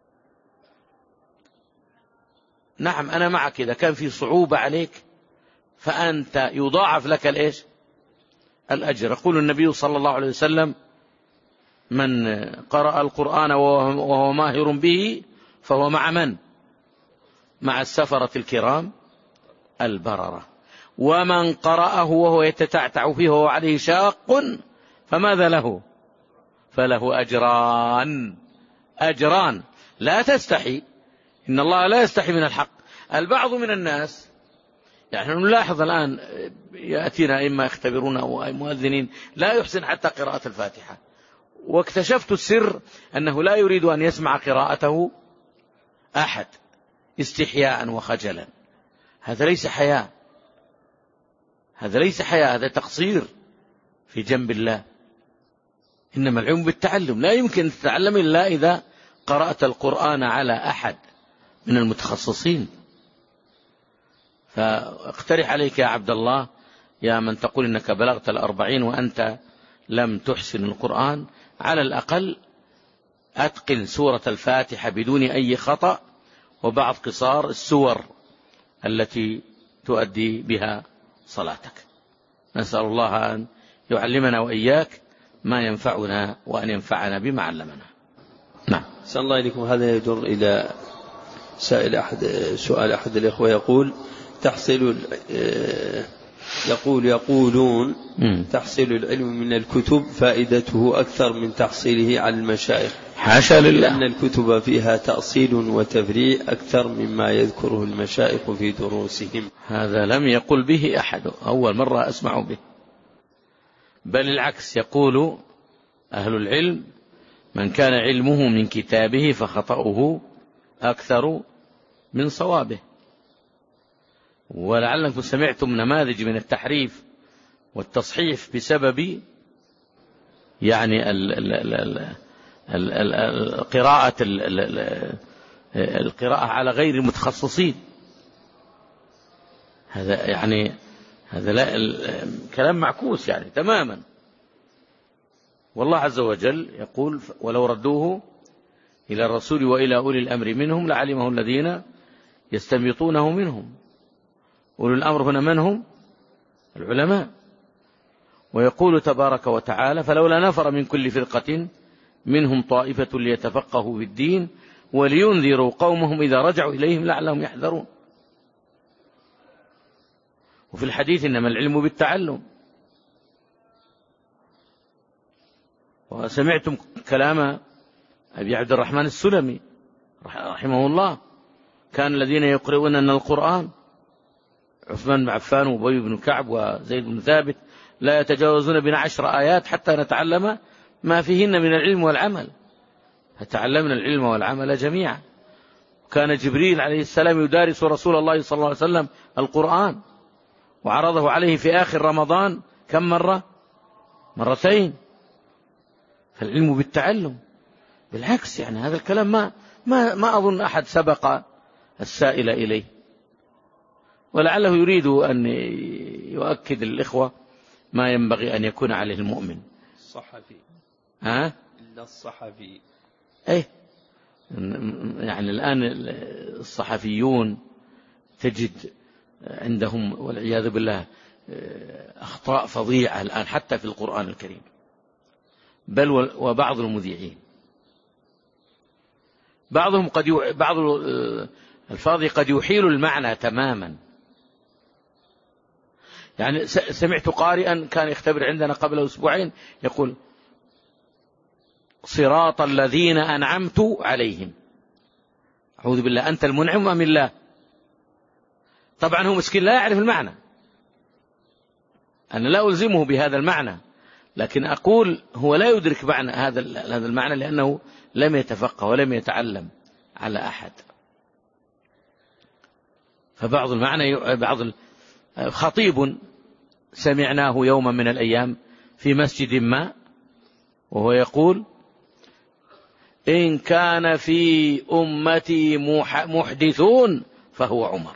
نعم أنا معك، إذا كان في صعوبة عليك فأنت يضاعف لك الإيش؟ الأجر. يقول النبي صلى الله عليه وسلم: من قرأ القرآن وهو ماهر به فهو مع من؟ مع السفرة الكرام البررة. ومن قرأه وهو يتتعتع فيه وهو عليه شاق فماذا له؟ فله أجران. أجران. لا تستحي، إن الله لا يستحي من الحق. البعض من الناس، يعني نلاحظ الآن يأتينا إما يختبرون أو مؤذنين لا يحسن حتى قراءة الفاتحة، واكتشفت السر أنه لا يريد أن يسمع قراءته أحد استحياء وخجلا. هذا ليس حياء، هذا ليس حياء، هذا تقصير في جنب الله. إنما العلم بالتعلم، لا يمكن تتعلم إلا إذا قرأت القرآن على أحد من المتخصصين. فاقترح عليك يا عبد الله، يا من تقول إنك بلغت الأربعين وأنت لم تحسن القرآن، على الأقل أتقن سورة الفاتحة بدون أي خطأ، وبعض قصار السور التي تؤدي بها صلاتك. نسأل الله أن يعلمنا وإياك ما ينفعنا وأن ينفعنا بما علمنا. نعم. صلى الله عليكم. هذا يدر إلى سائل أحد سؤال أحد الإخوة، يقول تحصيل يقول يقولون تحصيل العلم من الكتب فائدته أكثر من تحصيله على المشايخ. حاشا لله، لأن الكتب فيها تأصيل وتفريع أكثر مما يذكره المشايخ في دروسهم. هذا لم يقل به أحد، أول مرة أسمع به، بل العكس، يقول أهل العلم: من كان علمه من كتابه فخطأه أكثر من صوابه. ولعلكم سمعتم نماذج من التحريف والتصحيف بسبب يعني ال ال ال ال ال القراءة القراءة على غير المتخصصين. هذا يعني هذا لا كلام معكوس يعني تماما. والله عز وجل يقول: ولو ردوه إلى الرسول وإلى أولي الأمر منهم لعلمه الذين يستنبطونه منهم. أولي الأمر هنا من هم؟ العلماء. ويقول تبارك وتعالى: فلولا نفر من كل فرقة منهم طائفة ليتفقهوا في الدين ولينذروا قومهم إذا رجعوا إليهم لعلهم يحذرون. وفي الحديث: إنما العلم بالتعلم. وسمعتم كلام أبي عبد الرحمن السلمي رحمه الله: كان الذين يقرؤون أن القرآن عثمان بن عفان وأبي بن كعب وزيد بن ثابت لا يتجاوزون بنا عشر آيات حتى نتعلم ما فيهن من العلم والعمل. فتعلمنا العلم والعمل جميعا. كان جبريل عليه السلام يدارس رسول الله صلى الله عليه وسلم القرآن، وعرضه عليه في آخر رمضان كم مرة؟ مرتين. فالعلم بالتعلم. بالعكس يعني هذا الكلام ما ما ما أظن أحد سبق السائل إليه، ولعله يريد أن يؤكد الإخوة ما ينبغي أن يكون عليه المؤمن. الصحفي ها؟ إلا الصحفي. إيه يعني الآن الصحفيون تجد عندهم والعياذ بالله أخطاء فظيعة الآن حتى في القرآن الكريم، بل وبعض المذيعين بعضهم قد يو... بعض الفاظ قد يحيل المعنى تماما. يعني سمعت قارئا كان يختبر عندنا قبل أسبوعين يقول: صراط الذين أنعمت عليهم. أعوذ بالله، أنت المنعم أم الله؟ طبعا هو مسكين لا يعرف المعنى، أنا لا ألزمه بهذا المعنى، لكن أقول هو لا يدرك معنى هذا هذا المعنى لأنه لم يتفقه ولم يتعلم على أحد. فبعض المعنى بعض خطيب سمعناه يوما من الأيام في مسجد ما وهو يقول: إن كان في أمتي محدثون فهو عمر.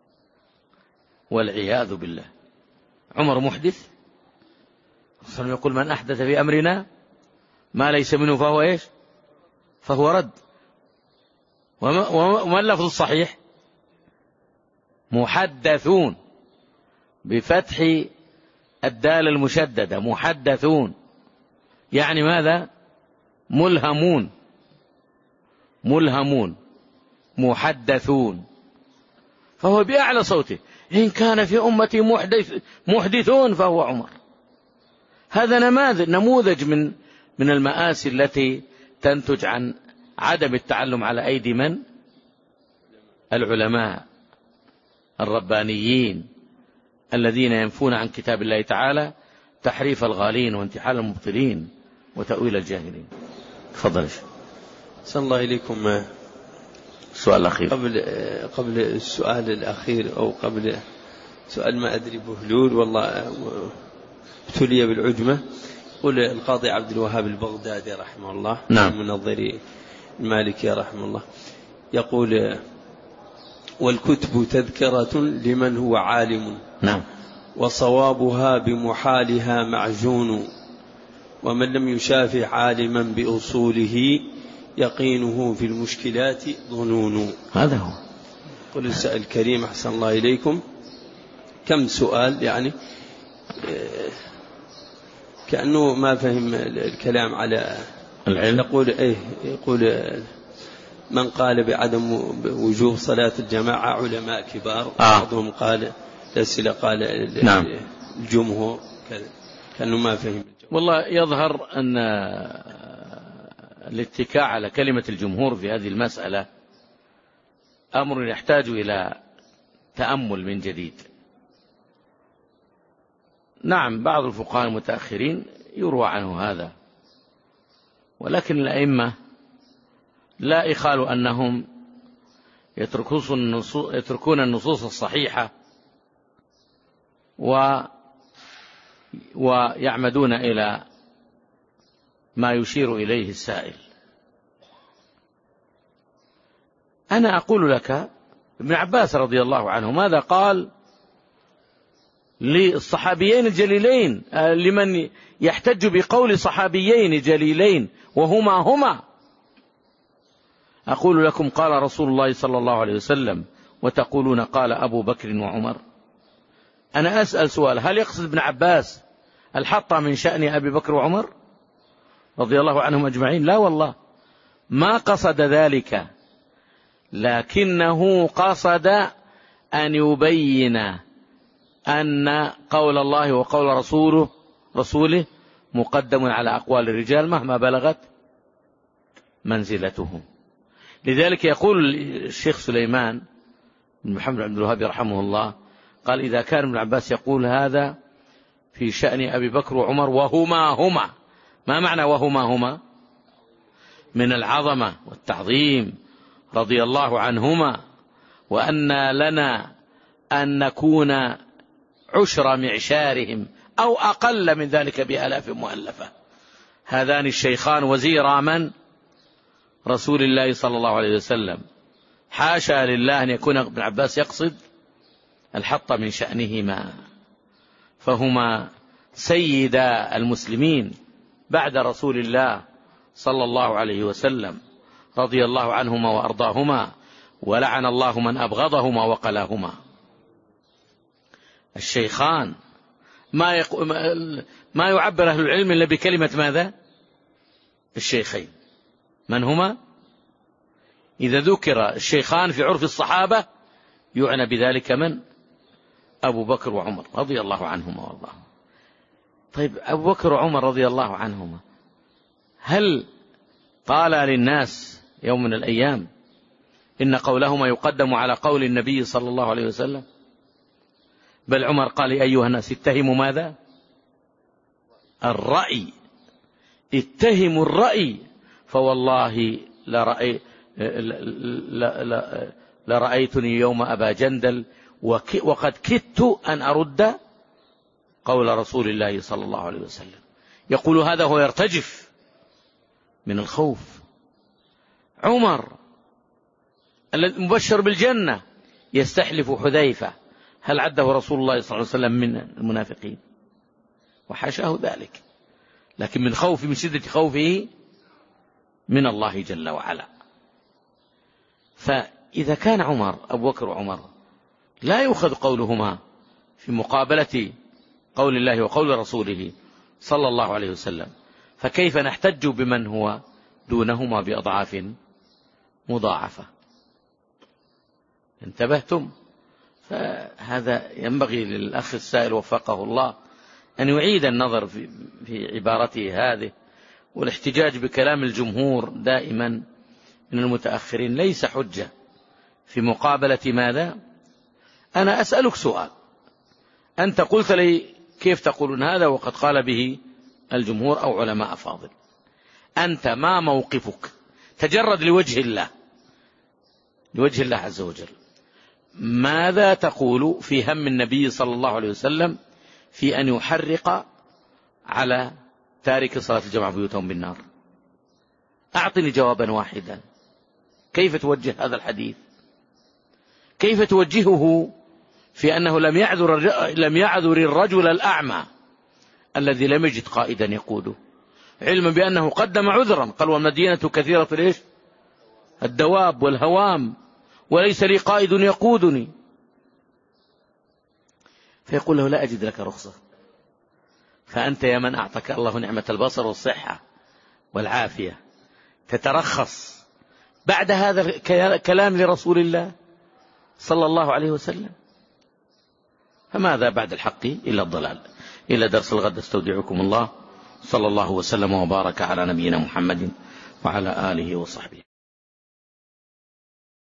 والعياذ بالله، عمر محدث؟ صلى يقول: من أحدث في أمرنا ما ليس منه فهو إيش؟ فهو رد. وما اللفظ الصحيح؟ محدثون بفتح الدال المشددة، محدثون يعني ماذا؟ ملهمون، ملهمون محدثون. فهو بأعلى صوته: إن كان في أمتي محدث محدثون فهو عمر. هذا نماذج نموذج من من المآسي التي تنتج عن عدم التعلم على أيدي من؟ العلماء الربانيين الذين ينفون عن كتاب الله تعالى تحريف الغالين وانتحال المبطلين وتأويل الجاهلين. تفضل. صلى الله إليكم. السؤال الأخير قبل قبل السؤال الأخير أو قبل سؤال ما أدري بهلول والله ابتلي بالعجمة. قل القاضي عبد الوهاب البغدادي رحمه الله، نعم، المنظري المالكي رحمه الله، يقول: والكتب تذكرة لمن هو عالم، نعم، وصوابها بمحالها معجون، ومن لم يشافع عالما بأصوله يقينه في المشكلات ظنون. هذا هو. قل السائل الكريم أحسن الله إليكم، كم سؤال يعني كأنه ما فهم الكلام على العلم. يقول إيه يقول من قال بعدم وجوب صلاة الجماعة علماء كبار، آه. بعضهم قال الأسئلة قال نعم. الجمهور كذا، كأنه ما فهم الجمهور. والله يظهر أن الاتكاء على كلمة الجمهور في هذه المسألة أمر يحتاج إلى تأمل من جديد. نعم، بعض الفقهاء المتأخرين يروى عنه هذا، ولكن الأئمة لا يخال أنهم يتركون النصوص الصحيحة و ويعمدون إلى ما يشير إليه السائل. أنا أقول لك ابن عباس رضي الله عنه ماذا قال للصحابيين الجليلين، لمن يحتج بقول صحابيين جليلين وهما هما؟ أقول لكم: قال رسول الله صلى الله عليه وسلم، وتقولون قال أبو بكر وعمر. أنا أسأل سؤال: هل يقصد ابن عباس الحطة من شأن أبي بكر وعمر رضي الله عنهم أجمعين؟ لا والله، ما قصد ذلك، لكنه قصد أن يبين أن قول الله وقول رسوله رسوله مقدم على أقوال الرجال مهما بلغت منزلتهم. لذلك يقول الشيخ سليمان بن محمد عبد الوهاب رحمه الله، قال: إذا كان ابن عباس يقول هذا في شأن أبي بكر وعمر وهما هما، ما معنى وهما هما؟ من العظمة والتعظيم رضي الله عنهما، وأن لنا أن نكون عشر معشارهم أو أقل من ذلك بآلاف مؤلفة. هذان الشيخان وزيرا من؟ رسول الله صلى الله عليه وسلم. حاشا لله أن يكون ابن عباس يقصد الحط من شأنهما، فهما سيدا المسلمين بعد رسول الله صلى الله عليه وسلم، رضي الله عنهما وأرضاهما، ولعن الله من أبغضهما وقلاهما. الشيخان ما, يق... ما يعبر أهل العلم إلا بكلمة ماذا؟ الشيخين. من هما؟ إذا ذكر الشيخان في عرف الصحابة يعنى بذلك من؟ أبو بكر وعمر رضي الله عنهما وارضاهما. طيب، أبو بكر وعمر رضي الله عنهما هل قال للناس يوم من الأيام إن قولهما يقدم على قول النبي صلى الله عليه وسلم؟ بل عمر قال: أيها الناس اتهموا ماذا؟ الرأي، اتهموا الرأي، فوالله لرأي لرأيتني يوم أبا جندل وقد كدت أن أرد قول رسول الله صلى الله عليه وسلم. يقول هذا هو يرتجف من الخوف. عمر المبشر بالجنة يستحلف حذيفة، هل عده رسول الله صلى الله عليه وسلم من المنافقين؟ وحاشاه ذلك، لكن من خوف من شدة خوفه من الله جل وعلا. فإذا كان عمر أبو بكر وعمر لا يؤخذ قولهما في مقابلة قول الله وقول رسوله صلى الله عليه وسلم، فكيف نحتج بمن هو دونهما بأضعاف مضاعفة؟ انتبهتم؟ فهذا ينبغي للأخ السائل وفقه الله أن يعيد النظر في, في عبارته هذه، والاحتجاج بكلام الجمهور دائما من المتأخرين ليس حجة في مقابلة ماذا؟ أنا أسألك سؤال، أنت قلت لي كيف تقولون هذا وقد قال به الجمهور أو علماء فاضل، أنت ما موقفك؟ تجرد لوجه الله، لوجه الله عز وجل، ماذا تقول في هم النبي صلى الله عليه وسلم في أن يحرق على تارك صلاة الجماعة بيوتهم بالنار؟ أعطني جوابا واحدا. كيف توجه هذا الحديث؟ كيف توجهه في أنه لم يعذر لم يعذر الرجل الأعمى الذي لم يجد قائدا يقوده، علما بأنه قدم عذرا، قال والمدينة كثيرة ليش الدواب والهوام وليس لي قائد يقودني، فيقول له لا أجد لك رخصة. فأنت يا من أعطاك الله نعمة البصر والصحة والعافية تترخص بعد هذا الكلام لرسول الله صلى الله عليه وسلم؟ فماذا بعد الحق إلا الضلال. إلى درس الغد استودعكم الله، صلى الله وسلم وبارك على نبينا محمد وعلى آله وصحبه.